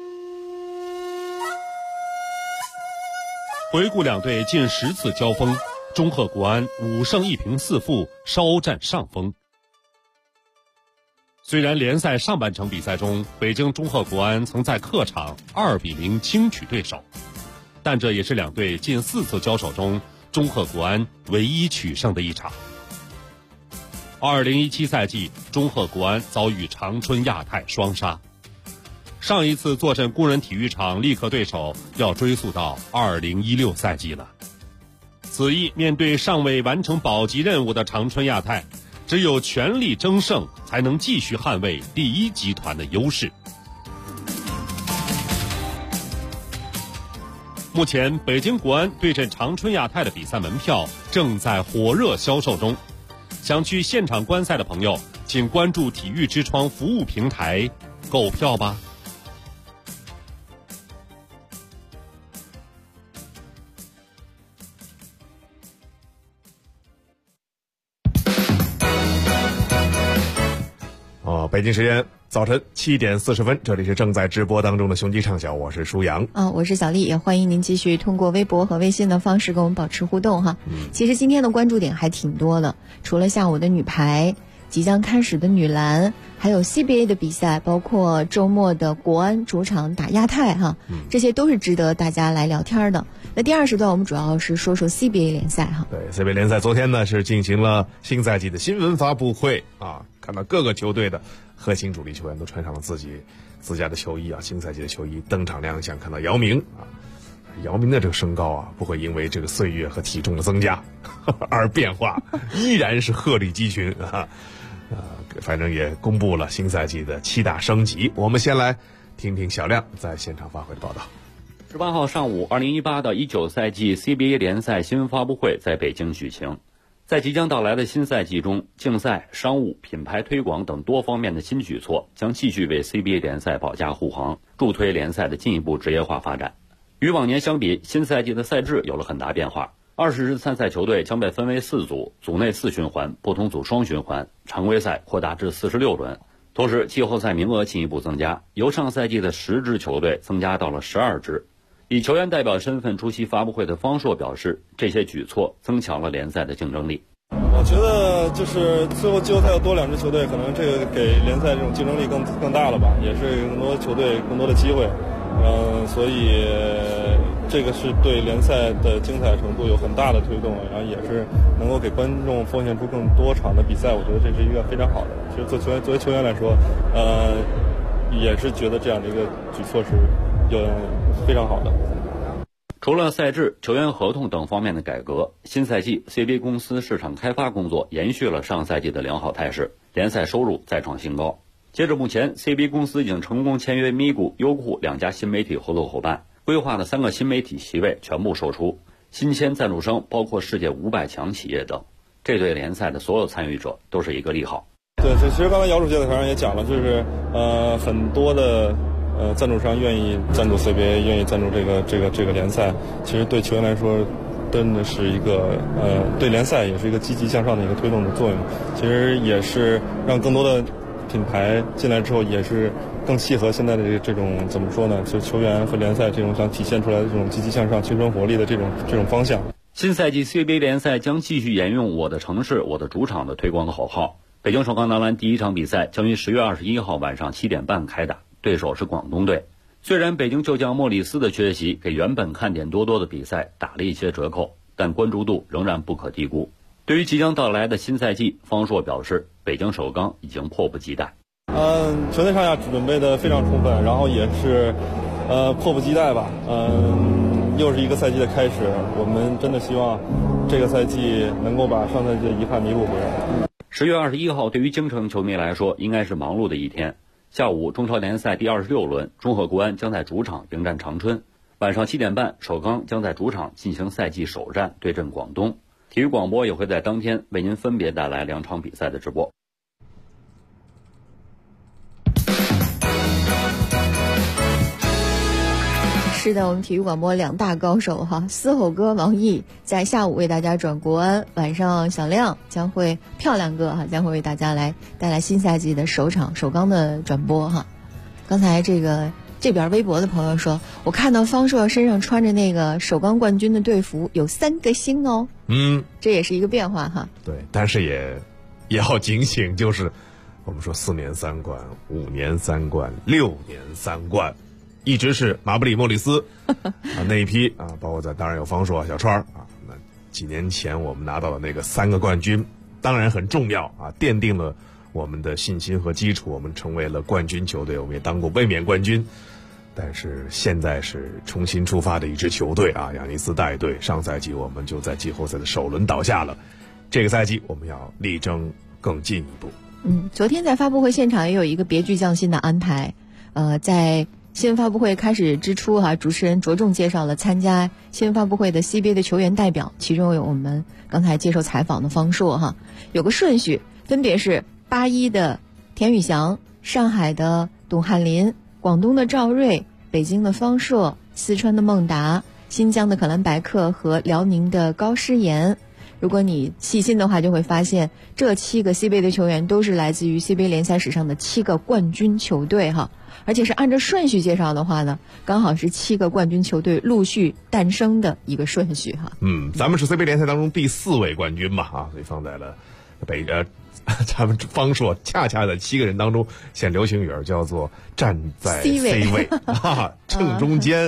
回顾两队近10次交锋，中赫国安5胜1平4负，稍占上风。虽然联赛上半程比赛中，北京中赫国安曾在客场2比0轻取对手，但这也是两队近4次交手中中赫国安唯一取胜的一场。2017赛季，中赫国安遭遇长春亚泰双杀。上一次坐镇工人体育场力克对手，要追溯到2016赛季了。此役面对尚未完成保级任务的长春亚泰，只有全力争胜，才能继续捍卫第一集团的优势。目前，北京国安对阵长春亚泰的比赛门票正在火热销售中。想去现场观赛的朋友，请关注体育之窗服务平台购票吧。 北京时间早晨7点40分，这里是正在直播当中的雄鸡畅晓，我是舒阳。 我是小丽，也欢迎您继续通过微博和微信的方式跟我们保持互动哈。其实今天的关注点还挺多的，除了下午的女排，即将开始的女篮，还有 CBA 的比赛，包括周末的国安主场打亚泰哈，这些都是值得大家来聊天的。那第二时段我们主要是说说 CBA 联赛哈。 对 CBA 联赛，昨天呢是进行了新赛季的新闻发布会啊，看到各个球队的核心主力球员都穿上了自家的球衣啊，新赛季的球衣登场亮相。看到姚明啊，姚明的这个身高啊，不会因为这个岁月和体重的增加而变化，依然是鹤立鸡群啊。反正也公布了新赛季的7大升级。我们先来听听小亮在现场发挥的报道。 18号上午，2018到19赛季 CBA 联赛新闻发布会在北京举行。在即将到来的新赛季中，竞赛、商务、品牌推广等多方面的新举措将继续为 CBA 联赛保驾护航，助推联赛的进一步职业化发展。与往年相比，新赛季的赛制有了很大变化。20支参赛球队将被分为4组，组内4循环，不同组双循环，常规赛扩大至46轮。同时，季后赛名额进一步增加，由上赛季的10支球队增加到了12支。以球员代表身份出席发布会的方硕表示，这些举措增强了联赛的竞争力。 我觉得就是最后季后赛要多2支球队，可能这个给联赛这种竞争力更大了吧，也是更多球队更多的机会。所以这个是对联赛的精彩程度有很大的推动，然后也是能够给观众奉献出更多场的比赛，我觉得这是一个非常好的。其实作为球员来说，也是觉得这样的一个举措是非常好的。 除了赛制、球员合同等方面的改革，新赛季 CBA 公司市场开发工作延续了上赛季的良好态势，联赛收入再创新高。截至目前 ，CBA 公司已经成功签约咪咕、优酷2家新媒体合作伙伴，规划的3个新媒体席位全部售出，新签赞助商包括世界500强企业等，这对联赛的所有参与者都是一个利好。 对，其实刚才姚主席在台上也讲了，就是很多的赞助商愿意赞助 CBA， 愿意赞助这个联赛，其实对球员来说真的是一个对联赛也是一个积极向上的一个推动的作用。其实也是让更多的品牌进来之后，也是更契合现在的这种怎么说呢？就球员和联赛这种想体现出来的这种积极向上、青春活力的这种方向。 新赛季 CBA 联赛将继续沿用我的城市、我的主场的推广口号。北京首钢男篮第一场比赛将于10月21号晚上7点半开打，对手是广东队。虽然北京旧将莫里斯的缺席给原本看点多多的比赛打了一些折扣，但关注度仍然不可低估。对于即将到来的新赛季，方硕表示，北京首钢已经迫不及待。 全队上下准备的非常充分，然后也是迫不及待吧。又是一个赛季的开始，我们真的希望这个赛季能够把上赛季的遗憾弥补回来。 10月21号对于京城球迷来说应该是忙碌的一天。下午中超联赛第26轮，中赫国安将在主场迎战长春。晚上7点半，首钢将在主场进行赛季首战对阵广东。体育广播也会在当天为您分别带来2场比赛的直播。 是的，我们体育广播两大高手哈，嘶吼哥王毅在下午为大家转国安，晚上小亮漂亮哥哈将会为大家来带来新赛季的首钢的转播哈。刚才这边微博的朋友说，我看到方硕身上穿着那个首钢冠军的队服，有3个星哦。这也是一个变化哈。 对，但是也要警醒，就是我们说4年3冠、5年3冠、6年3冠。一直是马布里莫里斯那一批包括当然有方硕、小川那几年前我们拿到的那个3个冠军，当然很重要奠定了我们的信心和基础，我们成为了冠军球队，我们也当过卫冕冠军。但是现在是重新出发的一支球队亚尼斯带队，上赛季我们就在季后赛的首轮倒下了，这个赛季我们要力争更进一步。 昨天在发布会现场也有一个别具匠心的安排，在新闻发布会开始之初主持人着重介绍了参加新闻发布会的 CBA 的球员代表，其中有我们刚才接受采访的方硕有个顺序，分别是81的田宇翔、上海的董翰林、广东的赵睿、北京的方硕、四川的孟达、新疆的可兰白克和辽宁的高诗岩。如果你细心的话，就会发现这7个 CBA 的球员都是来自于 CBA 联赛史上的7个冠军球队而且是按照顺序介绍的话呢，刚好是7个冠军球队陆续诞生的一个顺序咱们是 CBA 联赛当中第4位冠军嘛所以放在了咱们方硕恰恰在7个人当中，现流行语叫做站在 C 位正中间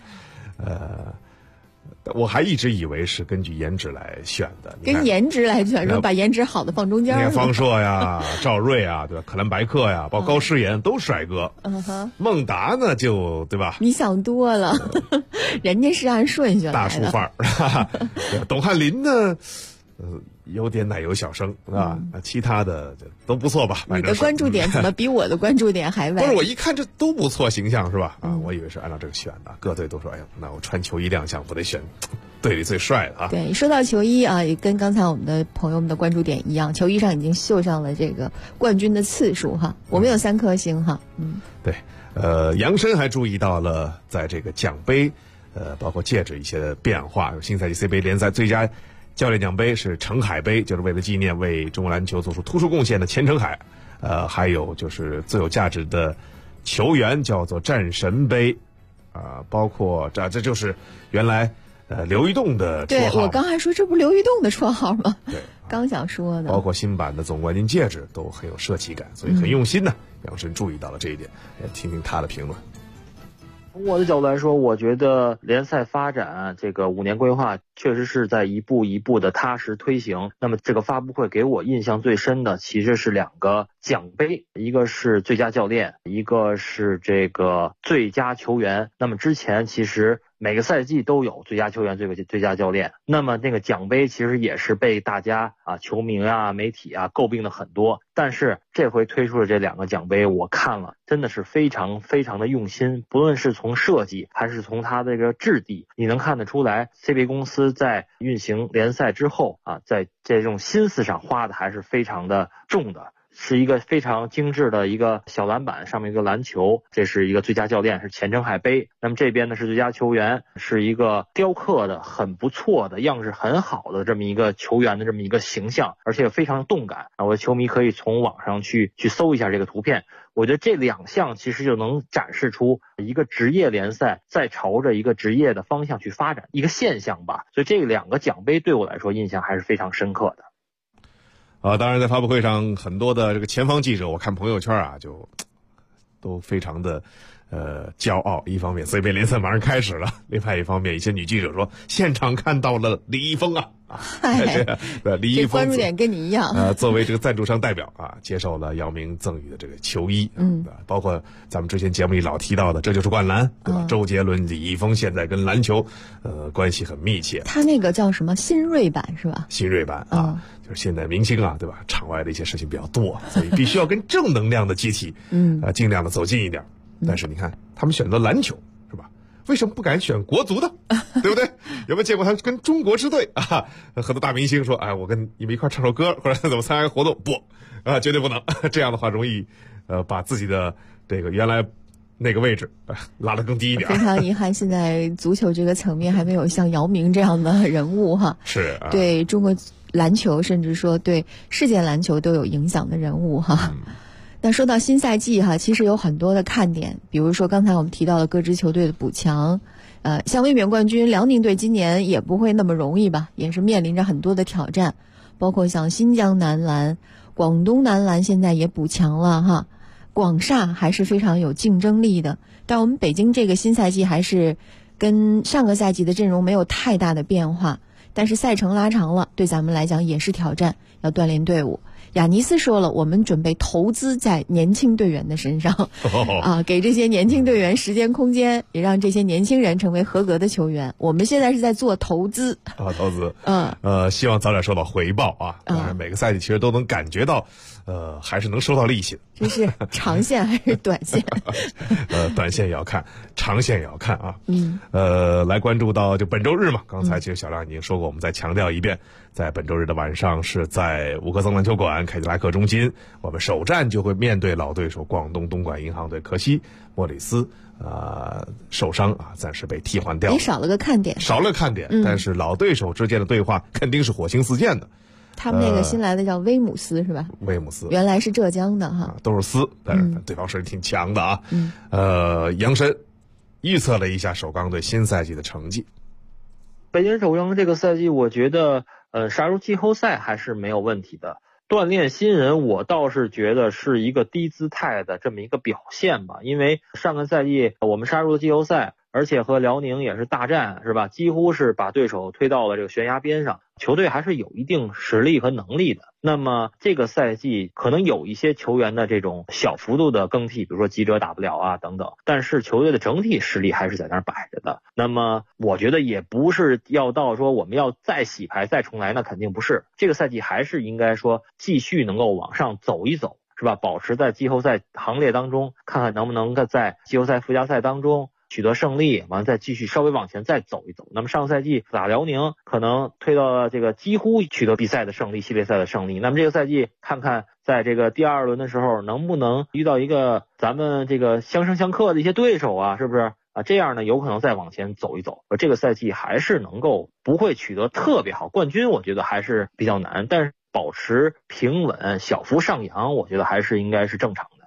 我还一直以为是根据颜值来选的， 跟颜值来选，说把颜值好的放中间。 你看方硕呀、赵睿对吧？可兰白克呀，包括高诗岩都帅哥。孟达呢，就对吧？ 你想多了，人家是按顺序来的。 大叔范儿。董翰林呢，有点奶油小生其他的都不错吧？ 你的关注点怎么比我的关注点还歪？ 不是，我一看这都不错，形象是吧？我以为是按照这个选的，各队都说，哎呀，那我穿球衣亮相，我得选队里最帅的对，说到球衣也跟刚才我们的朋友们的关注点一样，球衣上已经绣上了这个冠军的次数我们有3颗星对，杨申还注意到了，在这个奖杯，包括戒指一些的变化，有新赛季 CBA 联赛最佳教练奖杯是程海杯，就是为了纪念为中国篮球做出突出贡献的钱程海。还有就是最有价值的球员叫做战神杯，包括这就是原来刘玉栋的绰号。 对，我刚还说这不是刘玉栋的绰号吗？ 对， 刚想说的。 包括新版的总冠军戒指都很有设计感，所以很用心呢。杨申注意到了这一点，听听他的评论。 从我的角度来说，我觉得联赛发展这个5年规划确实是在一步一步的踏实推行。那么这个发布会给我印象最深的其实是2个奖杯，一个是最佳教练，一个是这个最佳球员。那么之前其实每个赛季都有最佳球员、最佳教练。那么那个奖杯其实也是被大家球迷媒体诟病的很多。但是这回推出的这2个奖杯，我看了真的是非常非常的用心，不论是从设计还是从它的这个质地，你能看得出来 CBA 公司在运行联赛之后在这种心思上花的还是非常的重的。是一个非常精致的一个小篮板，上面一个篮球，这是一个最佳教练，是钱程海杯。那么这边呢是最佳球员，是一个雕刻的很不错的样式很好的这么一个球员的这么一个形象，而且非常动感我的球迷可以从网上去搜一下这个图片。我觉得这2项其实就能展示出一个职业联赛在朝着一个职业的方向去发展一个现象吧。所以这2个奖杯对我来说印象还是非常深刻的。 当然在发布会上很多的这个前方记者，我看朋友圈就都非常的骄傲。一方面 CBA 联赛马上开始了，另外一方面一些女记者说现场看到了李易峰李易峰关注点跟你一样作为这个赞助商代表接受了姚明赠予的这个球衣包括咱们之前节目里老提到的这就是灌篮对吧？周杰伦、李易峰现在跟篮球关系很密切。 他那个叫什么新锐版是吧？ 新锐版就是现在明星对吧？场外的一些事情比较多，所以必须要跟正能量的集体尽量的走近一点。但是你看他们选择篮球是吧？为什么不敢选国足的？对不对？有没有见过他跟中国支队很多大明星说我跟你们一块唱首歌或者怎么参加个活动？不绝对不能。这样的话容易把自己的这个原来那个位置拉得更低一点。 非常遗憾，现在足球这个层面还没有像姚明这样的人物哈。 是、 对中国篮球，甚至说对世界篮球都有影响的人物哈。那说到新赛季哈，其实有很多的看点，比如说刚才我们提到了各支球队的补强，像卫冕冠军辽宁队今年也不会那么容易吧，也是面临着很多的挑战，包括像新疆男篮、广东男篮现在也补强了哈。广厦还是非常有竞争力的，但我们北京这个新赛季还是跟上个赛季的阵容没有太大的变化，但是赛程拉长了，对咱们来讲也是挑战，要锻炼队伍。亚尼斯说了，我们准备投资在年轻队员的身上，给这些年轻队员时间空间，也让这些年轻人成为合格的球员。我们现在是在做投资投资，希望早点收到回报啊！当然，每个赛季其实都能感觉到，还是能收到利息的。 这是长线还是短线？ 短线也要看，长线也要看啊。来关注到就本周日嘛，刚才其实小亮已经说过，我们再强调一遍，在本周日的晚上是在伍克森篮球馆凯迪拉克中心，我们首战就会面对老对手广东东莞银行队。可惜莫里斯受伤啊，暂时被替换掉了， 也少了个看点， 但是老对手之间的对话肯定是火星四溅的。 他们那个新来的叫威姆斯是吧？ 威姆斯原来是浙江的哈， 都是斯，但是对方实力挺强的啊。杨申预测了一下首钢队新赛季的成绩。 北京首钢这个赛季，我觉得杀入季后赛还是没有问题的。锻炼新人，我倒是觉得是一个低姿态的这么一个表现吧。因为上个赛季我们杀入了季后赛，而且和辽宁也是大战，是吧？几乎是把对手推到了这个悬崖边上，球队还是有一定实力和能力的。那么这个赛季可能有一些球员的这种小幅度的更替，比如说吉哲打不了啊等等，但是球队的整体实力还是在那儿摆着的。那么我觉得也不是要到说我们要再洗牌再重来，那肯定不是。这个赛季还是应该说继续能够往上走一走，是吧？保持在季后赛行列当中，看看能不能在季后赛附加赛当中取得胜利，完了再继续稍微往前再走一走。那么上个赛季打辽宁可能推到了这个几乎取得比赛的胜利，系列赛的胜利。那么这个赛季看看在这个第二轮的时候能不能遇到一个咱们这个相生相克的一些对手啊，是不是啊？这样呢有可能再往前走一走。这个赛季还是能够不会取得特别好冠军，我觉得还是比较难，但是保持平稳小幅上扬，我觉得还是应该是正常的。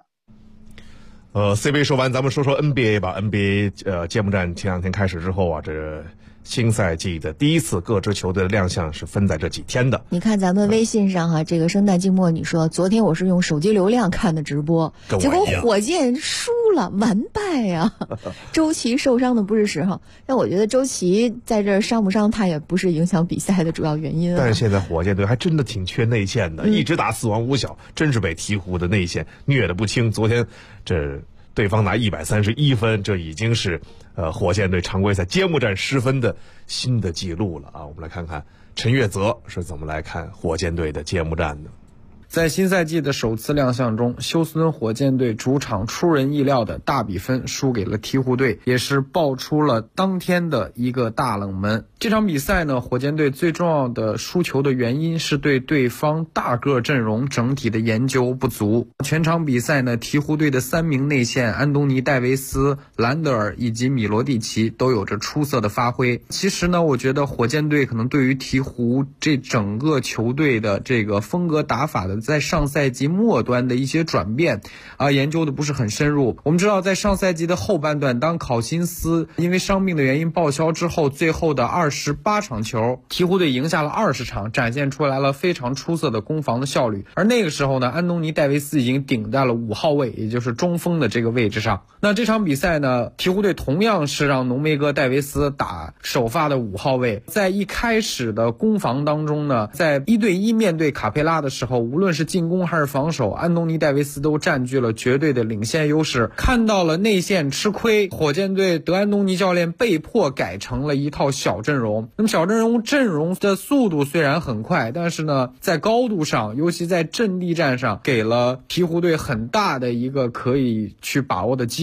CBA 说完，咱们说说 NBA 吧。NBA 揭幕战前两天开始之后啊，这新赛季的第一次各支球队的亮相是分在这几天的。 你看咱们微信上哈，这个圣诞静默，你说昨天我是用手机流量看的直播，结果火箭输了，完败呀。周琦受伤的不是时候，但我觉得周琦在这伤不伤他也不是影响比赛的主要原因。 但是现在火箭队还真的挺缺内线的，一直打4王5小，真是被鹈鹕的内线虐得不轻。昨天这对方拿131分，这已经是火箭队常规赛揭幕战失分的新的纪录了啊！我们来看看陈月泽是怎么来看火箭队的揭幕战的。 在新赛季的首次亮相中，休斯敦火箭队主场出人意料的大比分输给了鹈鹕队，也是爆出了当天的一个大冷门。这场比赛呢，火箭队最重要的输球的原因是对对方大个阵容整体的研究不足。全场比赛呢，鹈鹕队的3名内线安东尼·戴维斯、兰德尔以及米罗蒂奇都有着出色的发挥。其实呢，我觉得火箭队可能对于鹈鹕这整个球队的这个风格打法的在上赛季末端的一些转变研究的不是很深入。我们知道在上赛季的后半段，当考辛斯因为伤病的原因报销之后，最后的28场球，鹈鹕队赢下了20场，展现出来了非常出色的攻防的效率。而那个时候呢，安东尼·戴维斯已经顶在了5号位，也就是中锋的这个位置上。那这场比赛呢，鹈鹕队同样是让浓眉哥戴维斯打首发的5号位。在一开始的攻防当中呢，在1对1面对卡佩拉的时候，无论是进攻还是防守，安东尼·戴维斯都占据了绝对的领先优势。看到了内线吃亏，火箭队德安东尼教练被迫改成了一套小阵容。那么小阵容的速度虽然很快，但是呢，在高度上，尤其在阵地战上，给了鹈鹕队很大的一个可以去把握的机会。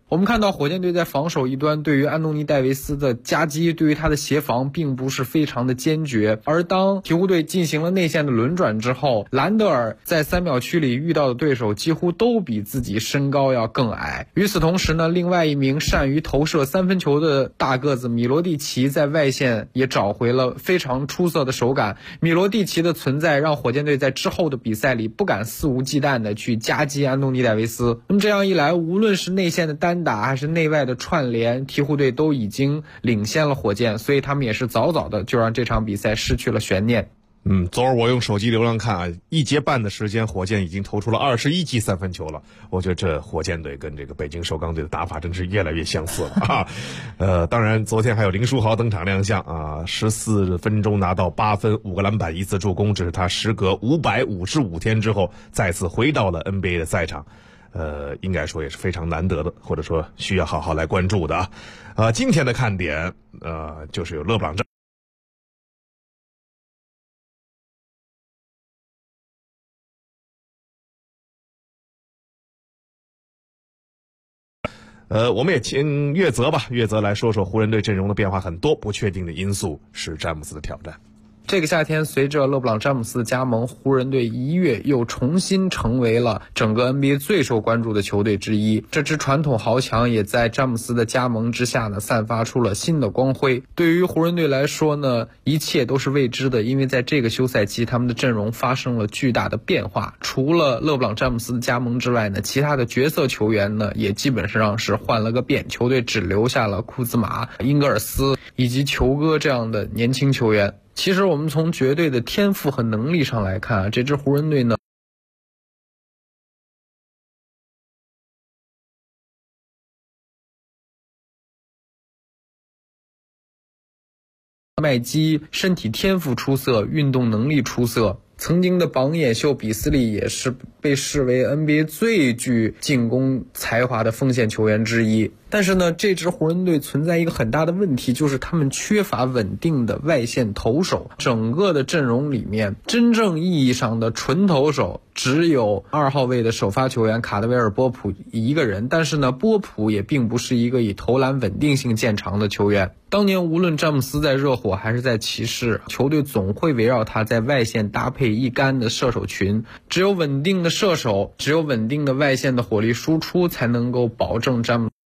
我们看到火箭队在防守一端对于安东尼戴维斯的夹击，对于他的协防并不是非常的坚决，而当鹈鹕队进行了内线的轮转之后，兰德尔在3秒区里遇到的对手几乎都比自己身高要更矮。与此同时呢，另外一名善于投射3分球的大个子米罗蒂奇在外线也找回了非常出色的手感。米罗蒂奇的存在让火箭队在之后的比赛里不敢肆无忌惮的去夹击安东尼戴维斯。那么这样一来，无论是内线的单打还是内外的串联，鹈鹕队都已经领先了火箭，所以他们也是早早的就让这场比赛失去了悬念。 昨儿我用手机流量看啊，1节半的时间，火箭已经投出了21记3分球了。我觉得这火箭队跟这个北京首钢队的打法真是越来越相似了啊。当然昨天还有林书豪登场亮相啊，14分钟拿到8分、5个篮板、1次助攻，这是他时隔555天之后再次回到了 NBA 的赛场。应该说也是非常难得的，或者说需要好好来关注的啊。今天的看点就是有勒布朗詹我们也请岳泽吧，岳泽来说说湖人队阵容的变化很多，不确定的因素是詹姆斯的挑战。 这个夏天，随着勒布朗詹姆斯的加盟，湖人队一跃又重新成为了整个 NBA 最受关注的球队之一。这支传统豪强也在詹姆斯的加盟之下呢，散发出了新的光辉。对于湖人队来说呢，一切都是未知的，因为在这个休赛期，他们的阵容发生了巨大的变化。除了勒布朗詹姆斯的加盟之外呢，其他的角色球员呢，也基本上是换了个遍。球队只留下了库兹马、英格尔斯以及球哥这样的年轻球员。其实我们从绝对的天赋和能力上来看这支湖人队呢，麦基身体天赋出色，运动能力出色。曾经的榜眼秀比斯利也是被视为 NBA 最具进攻才华的锋线球员之一。但是呢，这支湖人队存在一个很大的问题，就是他们缺乏稳定的外线投手。整个的阵容里面，真正意义上的纯投手只有2号位的首发球员卡德维尔·波普一个人。但是呢，波普也并不是一个以投篮稳定性见长的球员。当年无论詹姆斯在热火还是在骑士，球队总会围绕他在外线搭配一干的射手群。只有稳定的射手，只有稳定的外线的火力输出，才能够保证詹姆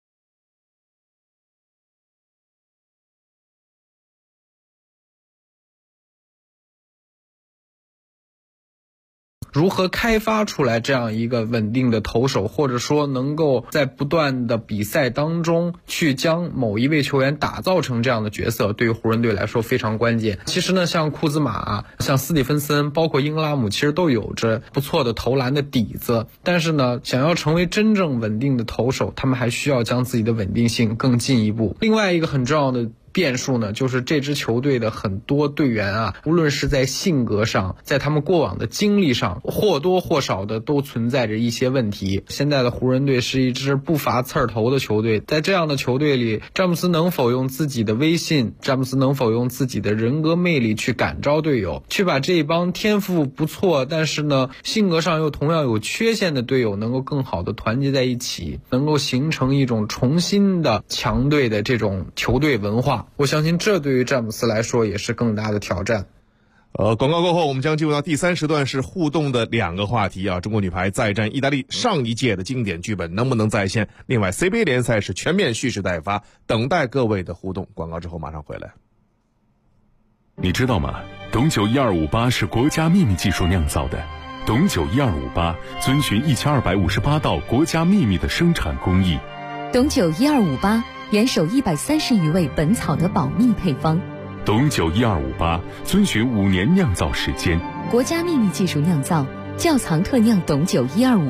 如何开发出来这样一个稳定的投手，或者说能够在不断的比赛当中去将某一位球员打造成这样的角色，对于湖人队来说非常关键。其实呢，像库兹马、像斯蒂芬森，包括英格拉姆，其实都有着不错的投篮的底子，但是呢，想要成为真正稳定的投手，他们还需要将自己的稳定性更进一步。另外一个很重要的变数呢，就是这支球队的很多队员无论是在性格上，在他们过往的经历上，或多或少的都存在着一些问题。现在的湖人队是一支不乏刺儿头的球队，在这样的球队里，詹姆斯能否用自己的威信，詹姆斯能否用自己的人格魅力去感召队友，去把这一帮天赋不错，但是呢，性格上又同样有缺陷的队友能够更好的团结在一起，能够形成一种重新的强队的这种球队文化。我相信这对于詹姆斯来说也是更大的挑战。 广告过后，我们将进入到第3时段，是互动的2个话题啊。中国女排再战意大利，上一届的经典剧本能不能再现？另外 CBA 联赛是全面蓄势待发，等待各位的互动。广告之后马上回来。 你知道吗？董酒1258是国家秘密技术酿造的。董酒1258遵循1258道国家秘密的生产工艺。 董酒1258严守130余味本草的保密配方。 董酒1258遵循5年酿造时间， 国家秘密技术酿造，窖藏特酿董酒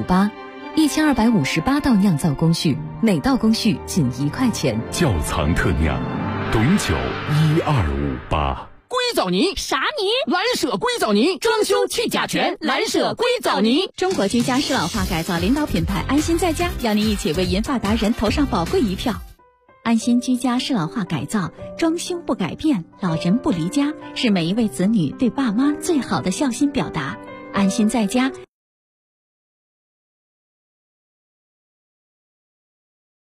1258，1258道酿造工序，每道工序仅1块钱。 窖藏特酿，董酒1258。 硅藻泥啥泥？蓝舍硅藻泥，装修去甲醛，蓝舍硅藻泥。 中国居家适老化改造领导品牌安心在家，邀您一起为银发达人投上宝贵一票。安心居家适老化改造，装修不改变，老人不离家，是每一位子女对爸妈最好的孝心表达。安心在家。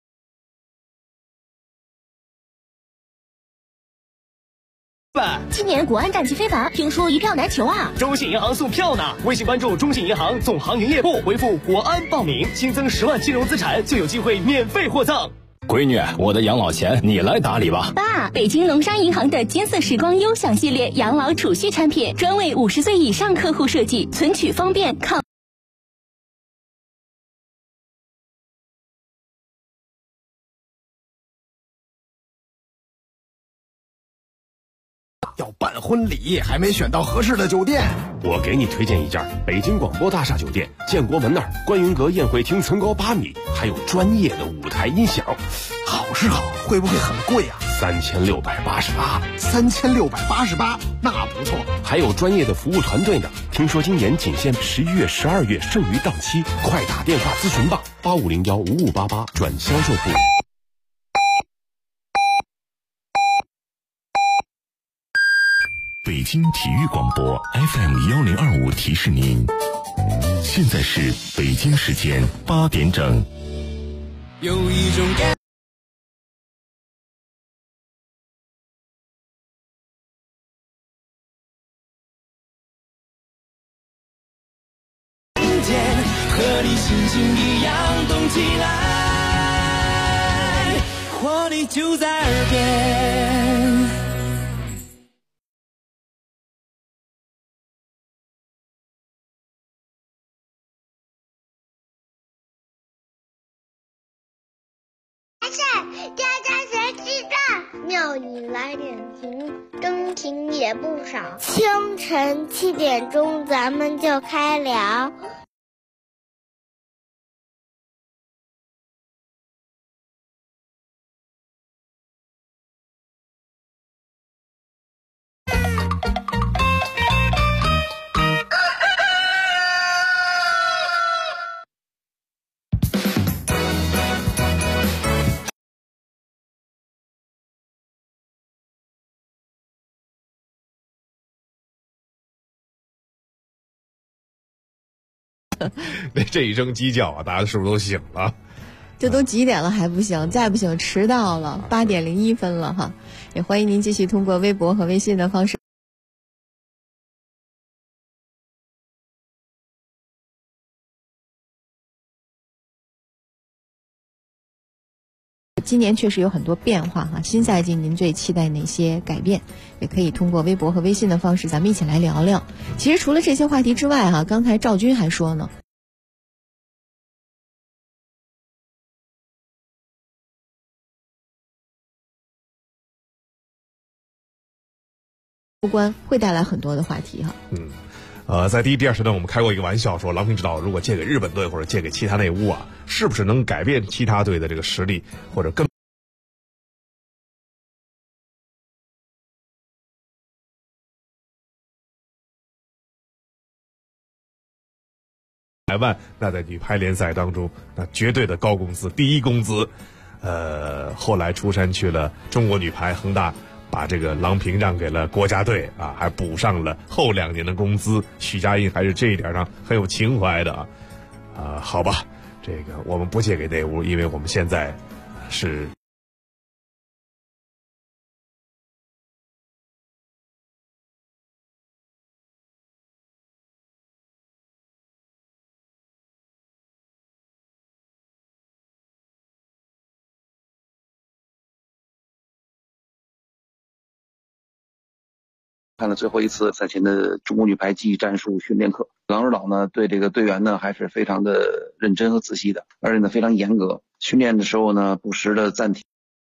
今年国安战绩非凡，听说一票难求啊！ 中信银行送票呢，微信关注中信银行总行营业部，回复国安报名，新增10万金融资产就有机会免费获赠。 闺女，我的养老钱你来打理吧。 爸，北京农商银行的金色时光优享系列养老储蓄产品，专为50岁以上客户设计，存取方便，抗。 要办婚礼还没选到合适的酒店， 我给你推荐一家北京广播大厦酒店，建国门那儿观云阁宴会厅层高8米，还有专业的舞台音响。 好是好，会不会很贵啊 ？3688， 那不错。 还有专业的服务团队呢。听说今年仅限11月、12月，剩余档期，快打电话咨询吧，85015588转销售部。 北京体育广播 FM1025提示您，现在是北京时间8点整。 有一种感觉和你心情一样动起来，活力就在耳边。 家家学记账，妙语来点评，真情也不少。清晨7点钟，咱们就开聊。 这一声鸡叫啊，大家是不是都醒了？ 这都几点了还不醒？再不醒迟到了，8点01分了哈！也欢迎您继续通过微博和微信的方式。今年确实有很多变化哈，新赛季您最期待哪些改变？也可以通过微博和微信的方式，咱们一起来聊聊。其实除了这些话题之外哈，刚才赵军还说呢，不关会带来很多的话题哈。 在第一、第二时段我们开过一个玩笑，说郎平指导如果借给日本队或者借给其他内乌啊，是不是能改变其他队的这个实力，或者更台湾？那在女排联赛当中，那绝对的高工资，第一工资。后来出山去了中国女排恒大，把这个郎平让给了国家队啊，还补上了后2年的工资。许家印还是这一点上很有情怀的啊。好吧，这个我们不借给内乌，因为我们现在是。 看了最后一次赛前的中国女排技战术训练课，郎指导呢对这个队员呢还是非常的认真和仔细的，而且呢非常严格。训练的时候呢不时的暂停。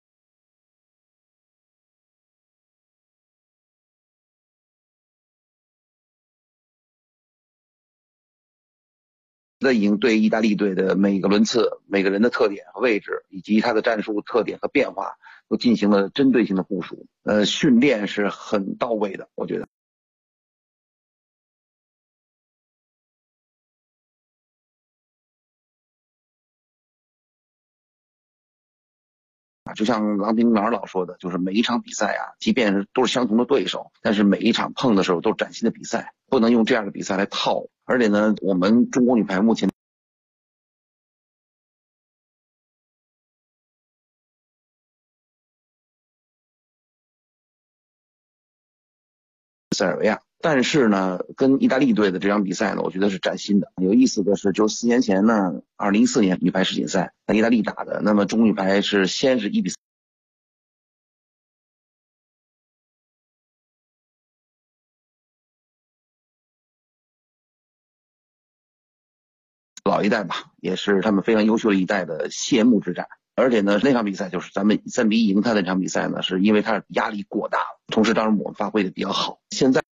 已经对意大利队的每个轮次、每个人的特点和位置，以及他的战术特点和变化，都进行了针对性的部署。训练是很到位的，我觉得。就像郎平郎指导说的，就是每一场比赛啊，即便是都是相同的对手，但是每一场碰的时候都是崭新的比赛，不能用这样的比赛来套。而且呢，我们中国女排目前塞尔维亚。但是呢，跟意大利队的这场比赛呢，我觉得是崭新的。有意思的是，就4年前呢，2014年女排世锦赛在意大利打的，那么中国女排是先是1-3。老一代吧，也是他们非常优秀的一代的谢幕之战。而且呢，那场比赛就是咱们3-1赢他的那场比赛呢，是因为他压力过大了，同时当然我们发挥的比较好。现在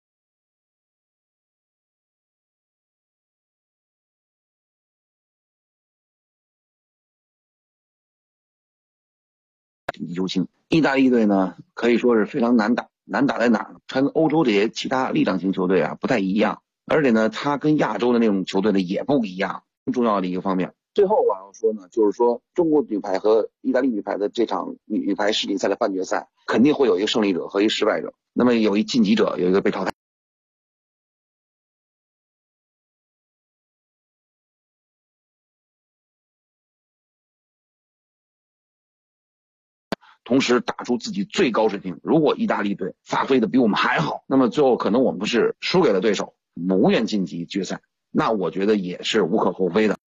紧急救星，意大利队呢可以说是非常难打。难打在哪儿呢？它跟欧洲这些其他力量型球队啊不太一样，而且呢，它跟亚洲的那种球队呢也不一样。更重要的一个方面，最后我要说呢，就是说中国女排和意大利女排的这场女排世锦赛的半决赛，肯定会有一个胜利者和一个失败者。那么有一晋级者，有一个被淘汰。同时打出自己最高水平。如果意大利队发挥的比我们还好，那么最后可能我们是输给了对手，无缘晋级决赛，那我觉得也是无可厚非的。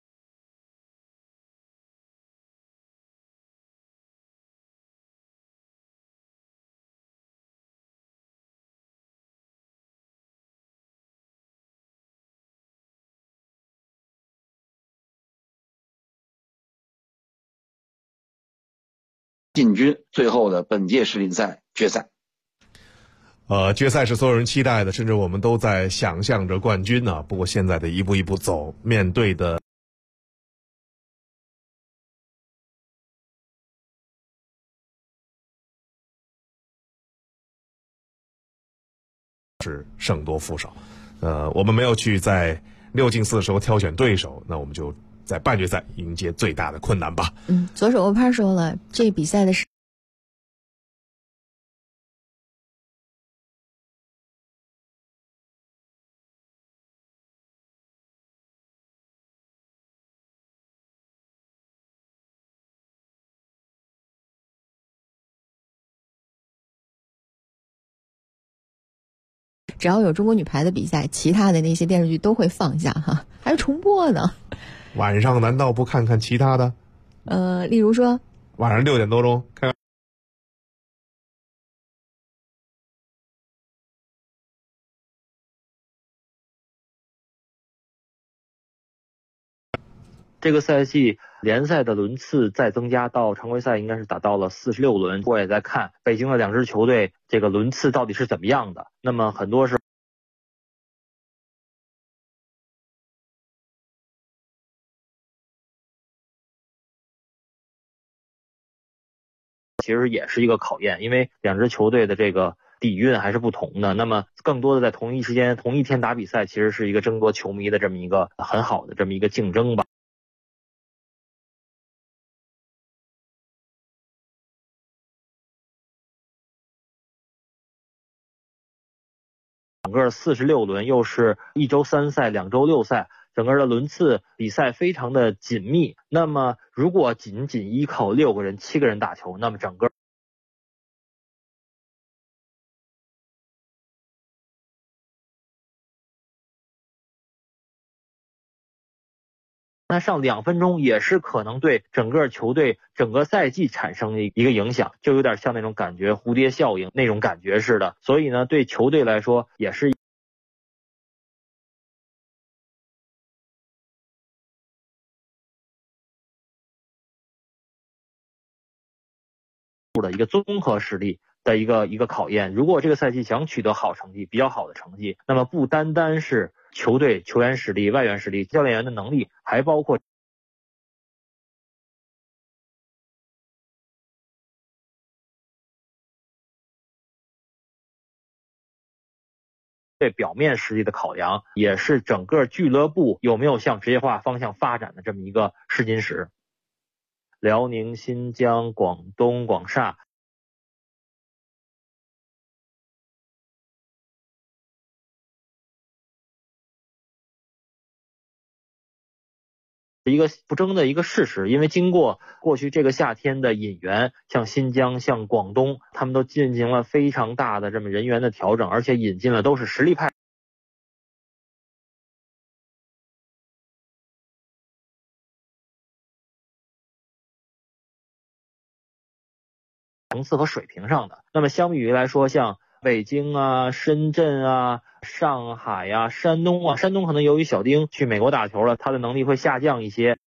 进军最后的本届世锦赛决赛。 决赛是所有人期待的，甚至我们都在想象着冠军呢。不过现在的一步一步走，面对的是胜多负少。我们没有去在6进4的时候挑选对手，那我们就在半决赛迎接最大的困难吧。 左手欧帕说了，这比赛的只要有中国女排的比赛，其他的那些电视剧都会放下哈，还是重播呢。 晚上难道不看看其他的？ 例如说晚上6点多钟看。 这个赛季联赛的轮次再增加到常规赛，应该是打到了46轮。我也在看北京的2支球队这个轮次到底是怎么样的。那么很多是其实也是一个考验，因为2支球队的这个底蕴还是不同的。那么更多的在同一时间、同一天打比赛，其实是一个争夺球迷的这么一个很好的这么一个竞争吧。整个46轮又是1周3赛2周6赛，整个的轮次比赛非常的紧密。那么如果仅仅依靠6个人7个人打球，那么整个那上2分钟也是可能对整个球队整个赛季产生的一个影响，就有点像那种感觉蝴蝶效应那种感觉似的。所以呢，对球队来说也是的一个综合实力的一个考验。如果这个赛季想取得好成绩，比较好的成绩，那么不单单是球队球员实力、外援实力、教练员的能力，还包括对表面实力的考量，也是整个俱乐部有没有向职业化方向发展的这么一个试金石。辽宁、新疆、广东、广厦一个不争的一个事实，因为经过过去这个夏天的引援，像新疆、像广东，他们都进行了非常大的这么人员的调整，而且引进了都是实力派。层次和水平上的。那么相比于来说，像北京啊、深圳啊、上海啊、山东可能由于小丁去美国打球了，他的能力会下降一些。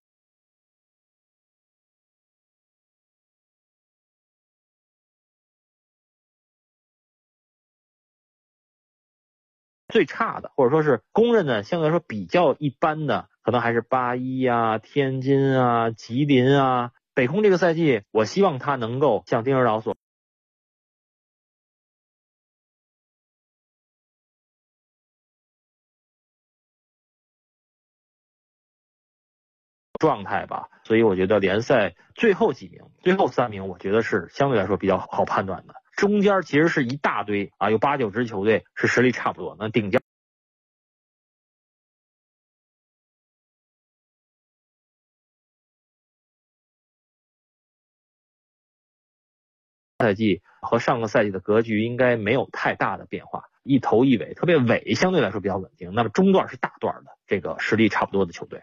最差的，或者说是公认的相对来说比较一般的，可能还是81啊、天津啊、吉林啊。北控这个赛季，我希望他能够像丁指导所状态吧，所以我觉得联赛最后几名、最后3名，我觉得是相对来说比较好判断的。中间其实是一大堆啊，有8、9支球队是实力差不多，那顶尖。赛季和上个赛季的格局应该没有太大的变化，一头一尾，特别尾相对来说比较稳定，那么中段是大段的这个实力差不多的球队。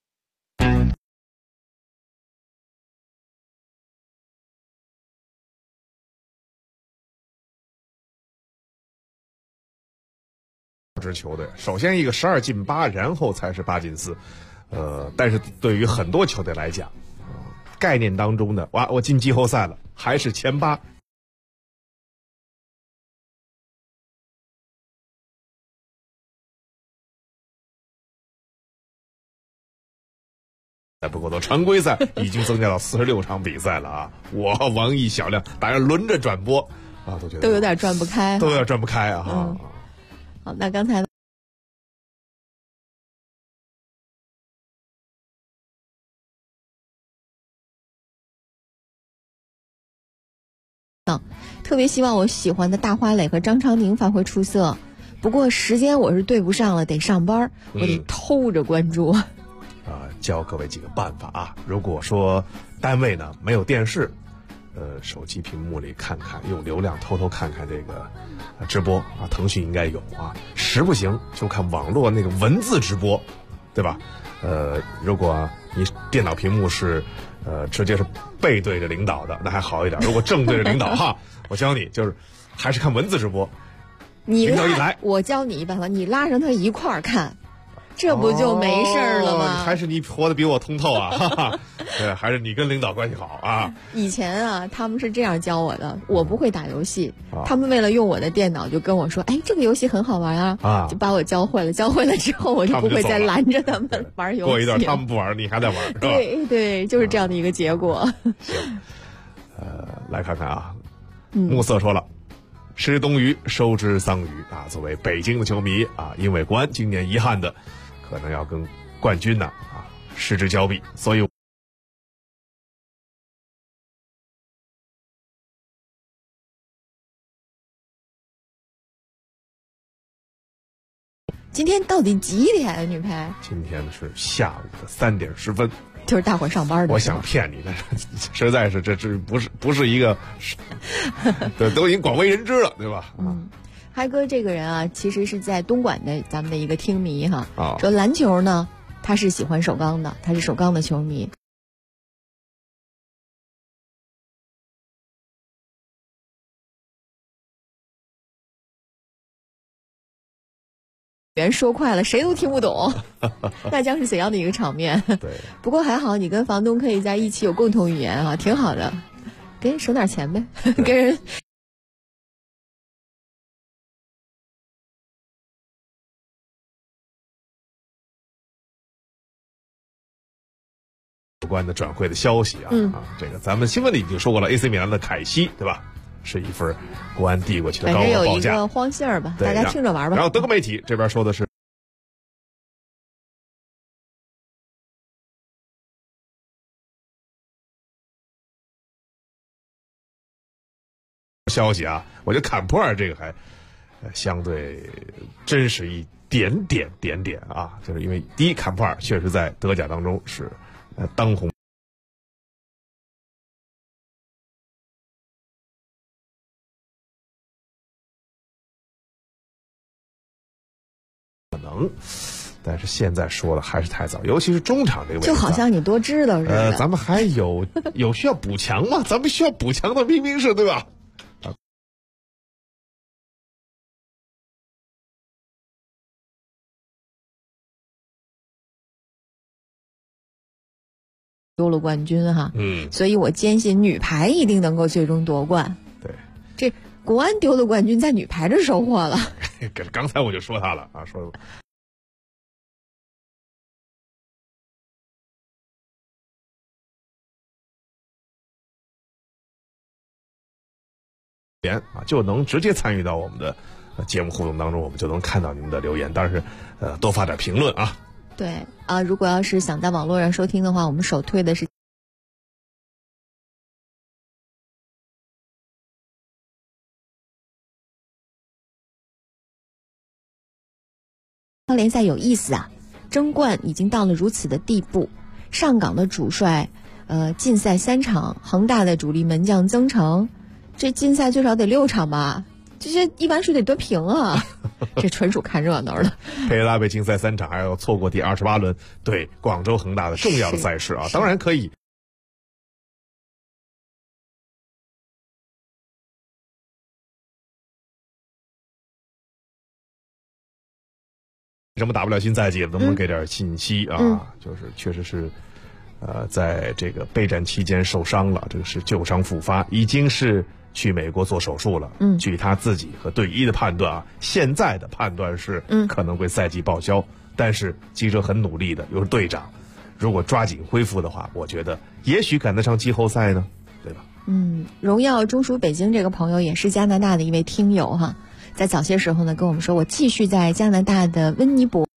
支球队，首先一个12进8，然后才是8进4，但是对于很多球队来讲，概念当中的我进季后赛了，还是前8。不过，常规赛已经增加到46场比赛了啊！我王毅、小亮大家轮着转播啊，都觉得都有点转不开， 都有点转不开啊！ 好，那刚才特别希望我喜欢的大花磊和张常宁发挥出色，不过时间我是对不上了，得上班，我得偷着关注。 教各位几个办法啊！如果说单位呢没有电视，手机屏幕里看看，用流量偷偷看看这个直播啊，腾讯应该有啊。实不行就看网络那个文字直播，对吧？如果你电脑屏幕是直接是背对着领导的，那还好一点。如果正对着领导哈，我教你就是还是看文字直播。领导一来， 我教你一办法，你拉上他一块儿看。这不就没事了吗？ 还是你活得比我通透啊！哈哈，对，还是你跟领导关系好啊。 以前啊，他们是这样教我的，我不会打游戏，他们为了用我的电脑就跟我说：“哎，这个游戏很好玩啊！”就把我教会了。教会了之后，我就不会再拦着他们玩游戏。 过一段他们不玩，你还在玩，是吧？ 对对，就是这样的一个结果。 行，来看看啊，暮色说了。吃冬鱼收之桑榆啊！作为北京的球迷啊，因为国安今年遗憾的可能要跟冠军呢失之交臂，所以今天到底几点啊？女排今天是下午的3点10分， 就是大伙上班的。 我想骗你，但是实在是这不是一个，对，都已经广为人知了，对吧？ 嗨哥这个人啊，其实是在东莞的咱们的一个听迷哈。说篮球呢，他是喜欢首钢的，他是首钢的球迷。别人说快了，谁都听不懂，那将是怎样的一个场面？ 对， 不过还好，你跟房东可以在一起有共同语言啊，挺好的，给人省点钱呗，给人。 有关的转会的消息啊，这个咱们新闻里已经说过了 ，AC 米兰的凯西，对吧？是一份国安递过去的高额报价， 反正有一个荒信儿吧，大家听着玩吧。 然后德国媒体这边说的是，消息啊，我觉得坎普尔这个还相对真实点啊，就是因为第一坎普尔确实在德甲当中是当红。可能，但是现在说了还是太早，尤其是中场这个位置， 就好像你多知道似的。 咱们还有需要补强吗？咱们需要补强的明明是对吧？ 丢了冠军哈，所以我坚信女排一定能够最终夺冠。 对， 这国安丢了冠军，在女排这收获了。 刚才我就说他了啊，说就能直接参与到我们的节目互动当中，我们就能看到你们的留言。但是多发点评论啊。 对啊，如果要是想在网络上收听的话，我们首推的是联赛有意思啊，争冠已经到了如此的地步。上港的主帅禁赛3场，恒大的主力门将曾诚，这禁赛最少得6场吧？这些一般是得夺平啊，这纯属看热闹的。 佩雷拉被禁赛3场，还要错过第28轮对广州恒大的重要的赛事啊！当然可以。什么打不了新赛季了？能不能给点信息啊？就是确实是，在这个备战期间受伤了，这个是旧伤复发，已经是去美国做手术了。据他自己和队医的判断啊，现在的判断是可能会赛季报销。但是记者很努力的，又是队长，如果抓紧恢复的话，我觉得也许赶得上季后赛呢，对吧？ 荣耀中属北京这个朋友也是加拿大的一位听友哈。在早些时候呢，跟我们说，我继续在加拿大的温尼伯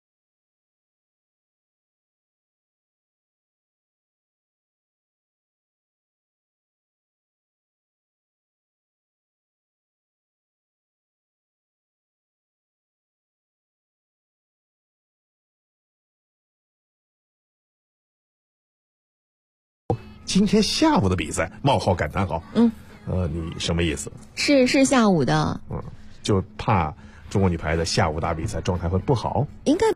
今天下午的比赛，冒号感叹号。你什么意思？ 是下午的。 就怕中国女排的下午打比赛状态会不好。 应该。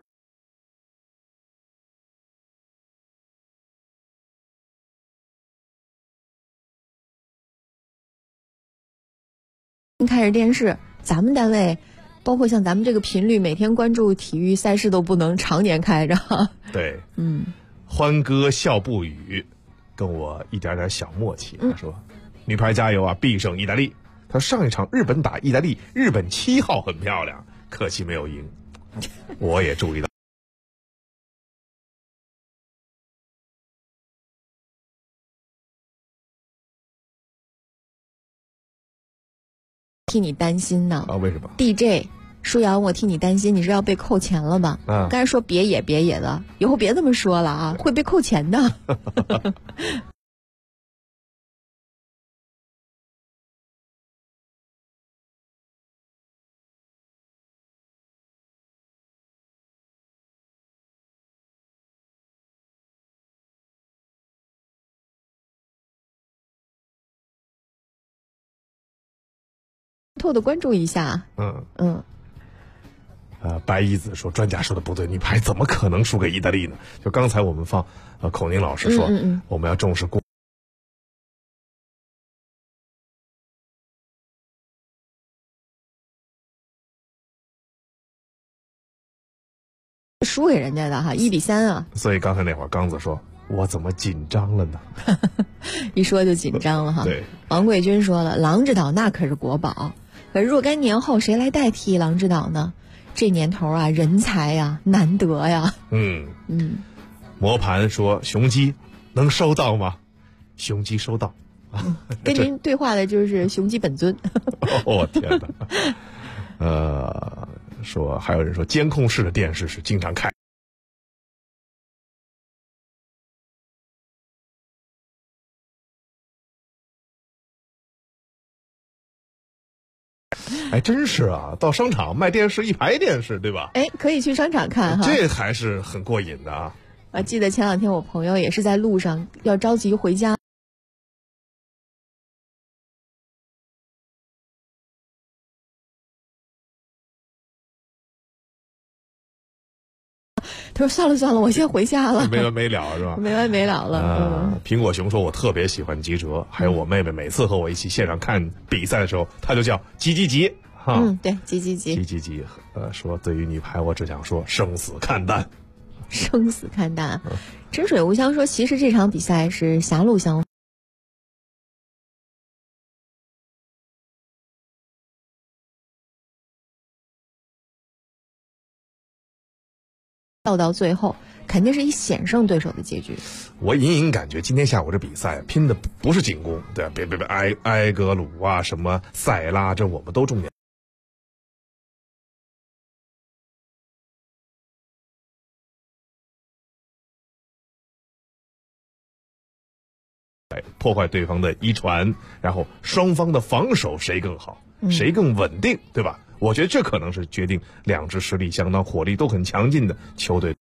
看着电视，咱们单位，包括像咱们这个频率，每天关注体育赛事都不能常年开着。 对，欢歌笑不语，跟我一点点小默契。他说：“女排加油啊，必胜意大利。”他上一场日本打意大利，日本7号很漂亮，可惜没有赢。我也注意到。 替你担心呢啊？为什么 ？DJ 舒瑶，我替你担心，你是要被扣钱了吧？刚才说别野的，以后别这么说了啊，会被扣钱的。偷的关注一下。 白衣子说专家说的不对，女排怎么可能输给意大利呢？就刚才我们放口宁老师说，我们要重视输给人家的哈，1-3啊。 所以刚才那会儿刚子说，我怎么紧张了呢？ 一说就紧张了哈。 对， 王贵军说了，郎指导那可是国宝，可是若干年后谁来代替郎指导呢？这年头啊，人才呀，难得呀。 磨盘说雄鸡能收到吗？雄鸡收到。 跟您对话的就是雄鸡本尊。 天哪！说还有人说监控室的电视是经常开。 哎，真是啊，到商场卖电视，一排电视，对吧？ 哎，可以去商场看哈， 这还是很过瘾的啊。 我记得前两天我朋友也是在路上要着急回家，他说算了算了，我先回家了。 没完没了是吧？ 没完没了了。 苹果熊说我特别喜欢吉哲，还有我妹妹每次和我一起线上看比赛的时候，她就叫吉吉吉哈。 对，吉吉吉。 吉吉吉，说对于女排，我只想说生死看淡。 生死看淡。真水无香说，其实这场比赛是狭路相逢。到最后肯定是以险胜对手的结局。 我隐隐感觉今天下午这比赛拼的不是进攻，对吧？别埃格鲁啊，什么塞拉，这我们都重点。破坏对方的一传，然后双方的防守谁更好，谁更稳定，对吧？我觉得这可能是决定两支实力相当、火力都很强劲的球队。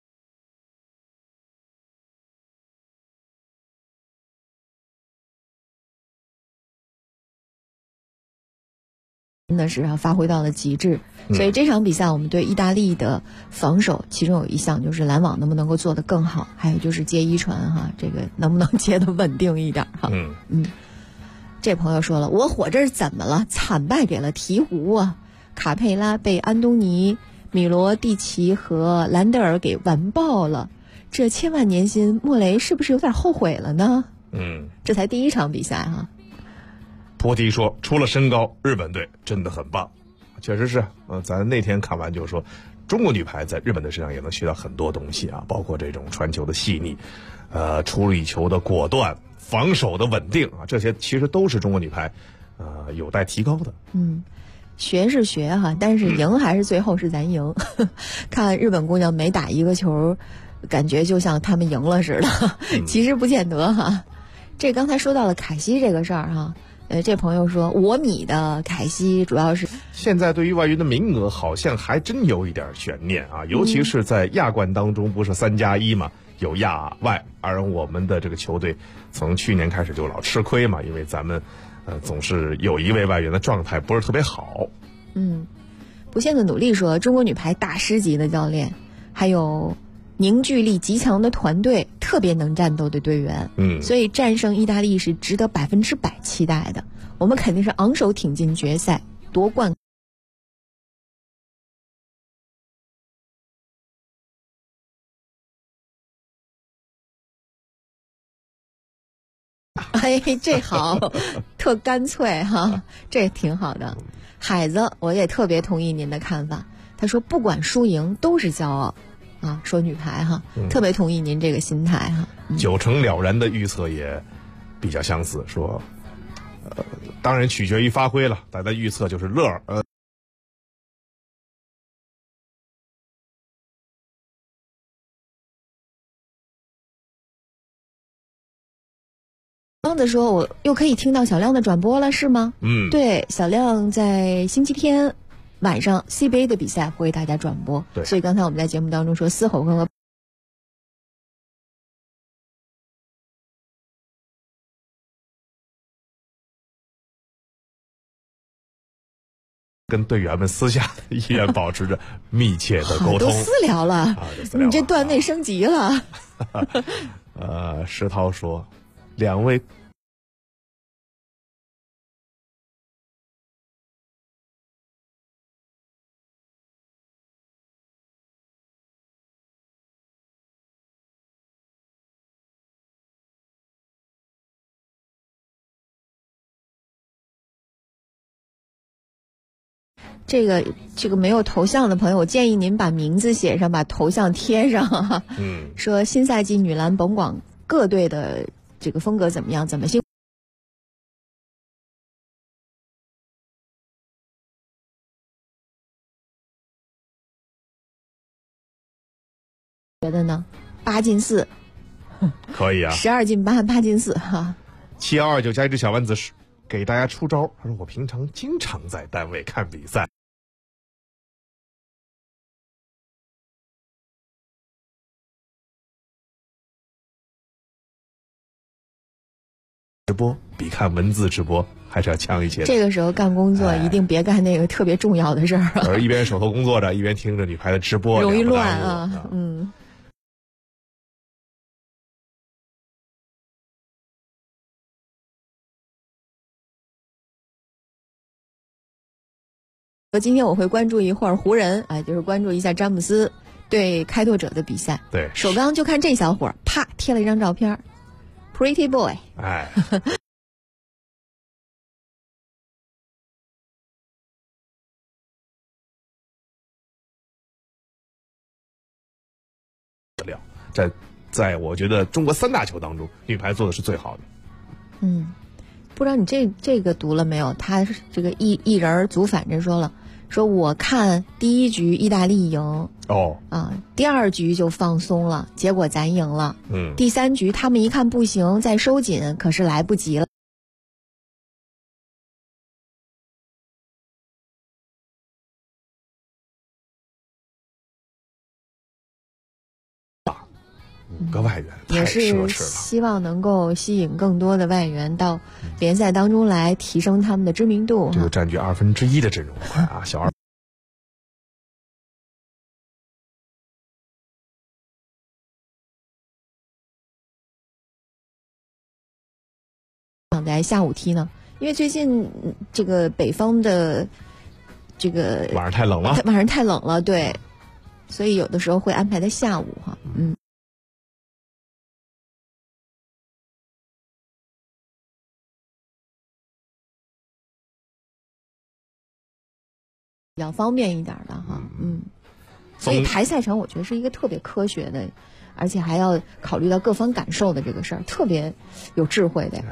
真的是发挥到了极致，所以这场比赛我们对意大利的防守，其中有一项就是拦网能不能够做得更好，还有就是接一传哈，这个能不能接得稳定一点哈。这朋友说了，我火这是怎么了？惨败给了鹈鹕啊！卡佩拉被安东尼、米罗蒂奇和兰德尔给完爆了，这千万年薪，莫雷是不是有点后悔了呢？这才第一场比赛哈。 波提说，除了身高，日本队真的很棒，确实是。咱那天看完就是说，中国女排在日本队身上也能学到很多东西啊，包括这种传球的细腻，处理球的果断，防守的稳定啊，这些其实都是中国女排有待提高的。 学是学哈，但是赢还是最后是咱赢。看日本姑娘每打一个球，感觉就像他们赢了似的，其实不见得哈。这刚才说到了凯西这个事儿哈。这朋友说，5米的凯西主要是现在对于外援的名额好像还真有一点悬念啊，尤其是在亚冠当中，不是3+1嘛，有亚外，而我们的这个球队从去年开始就老吃亏嘛，因为咱们总是有一位外援的状态不是特别好。 不懈的努力说，中国女排大师级的教练，还有凝聚力极强的团队，特别能战斗的队员，所以战胜意大利是值得100%期待的。我们肯定是昂首挺进决赛夺冠。哎，这好，特干脆哈，这挺好的。海子，我也特别同意您的看法。他说，不管输赢都是骄傲。说女排哈，特别同意您这个心态哈。 9成了然的预测也比较相似，说，当然取决于发挥了，大家预测就是乐刚子说，我又可以听到小亮的转播了，是吗？对，小亮在星期天晚上 CBA 的比赛会为大家转播，所以刚才我们在节目当中说嘶吼和跟队员们私下依然保持着密切的沟通， 都私聊了，你这段位升级了。 石涛说，2位。 这个没有头像的朋友，我建议您把名字写上，把头像贴上哈。说新赛季女篮甭管各队的这个风格怎么样，怎么兴，觉得呢？8进4， 可以啊。 12进8，8进4哈。 7129加一只小丸子给大家出招。他说我平常经常在单位看比赛。直播比看文字直播还是要强一些的。 这个时候干工作一定别干那个特别重要的事儿， 而一边手头工作着，一边听着女排的直播， 容易乱啊。嗯。今天我会关注一会儿湖人，就是关注一下詹姆斯对开拓者的比赛。 对， 首钢就看这小伙儿，啪贴了一张照片 ，Pretty Boy。 哎。在我觉得中国3大球当中，女排做的是最好的。 嗯，不知道你这个读了没有？他这个一人组反着说了，说我看第一局意大利赢，第二局就放松了，结果咱赢了。第3局他们一看不行，再收紧，可是来不及了。 5个外援也是希望能够吸引更多的外援到联赛当中来，提升他们的知名度。 这个占据1/2的阵容啊，小二。 想在下午踢呢，因为最近这个北方的这个晚上太冷了， 对，所以有的时候会安排在下午哈。比较方便一点的哈，所以排赛程我觉得是一个特别科学的，而且还要考虑到各方感受的这个事儿，特别有智慧的。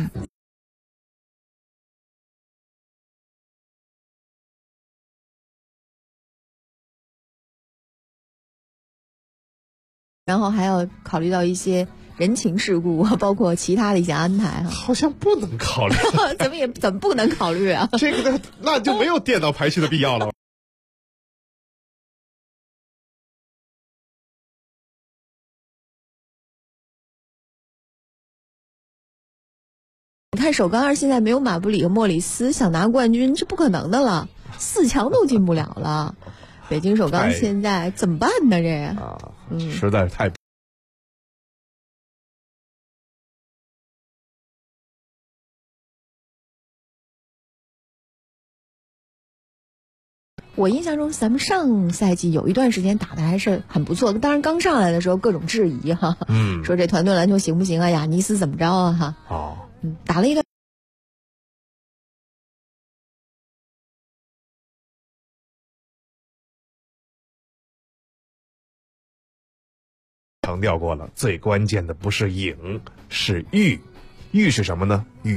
然后还要考虑到一些人情世故，包括其他的一些安排哈。 好像不能考虑， 怎么不能考虑啊？ 这个那就没有电脑排序的必要了。 你看首钢现在没有马布里和莫里斯，想拿冠军是不可能的了，4强都进不了了。北京首钢现在怎么办呢？这实在是太。 我印象中咱们上赛季有一段时间打的还是很不错的，当然刚上来的时候各种质疑哈，说这团队篮球行不行啊？雅尼斯怎么着啊？哈，打了一个。 强调过了，最关键的不是赢，是育。育是什么呢？育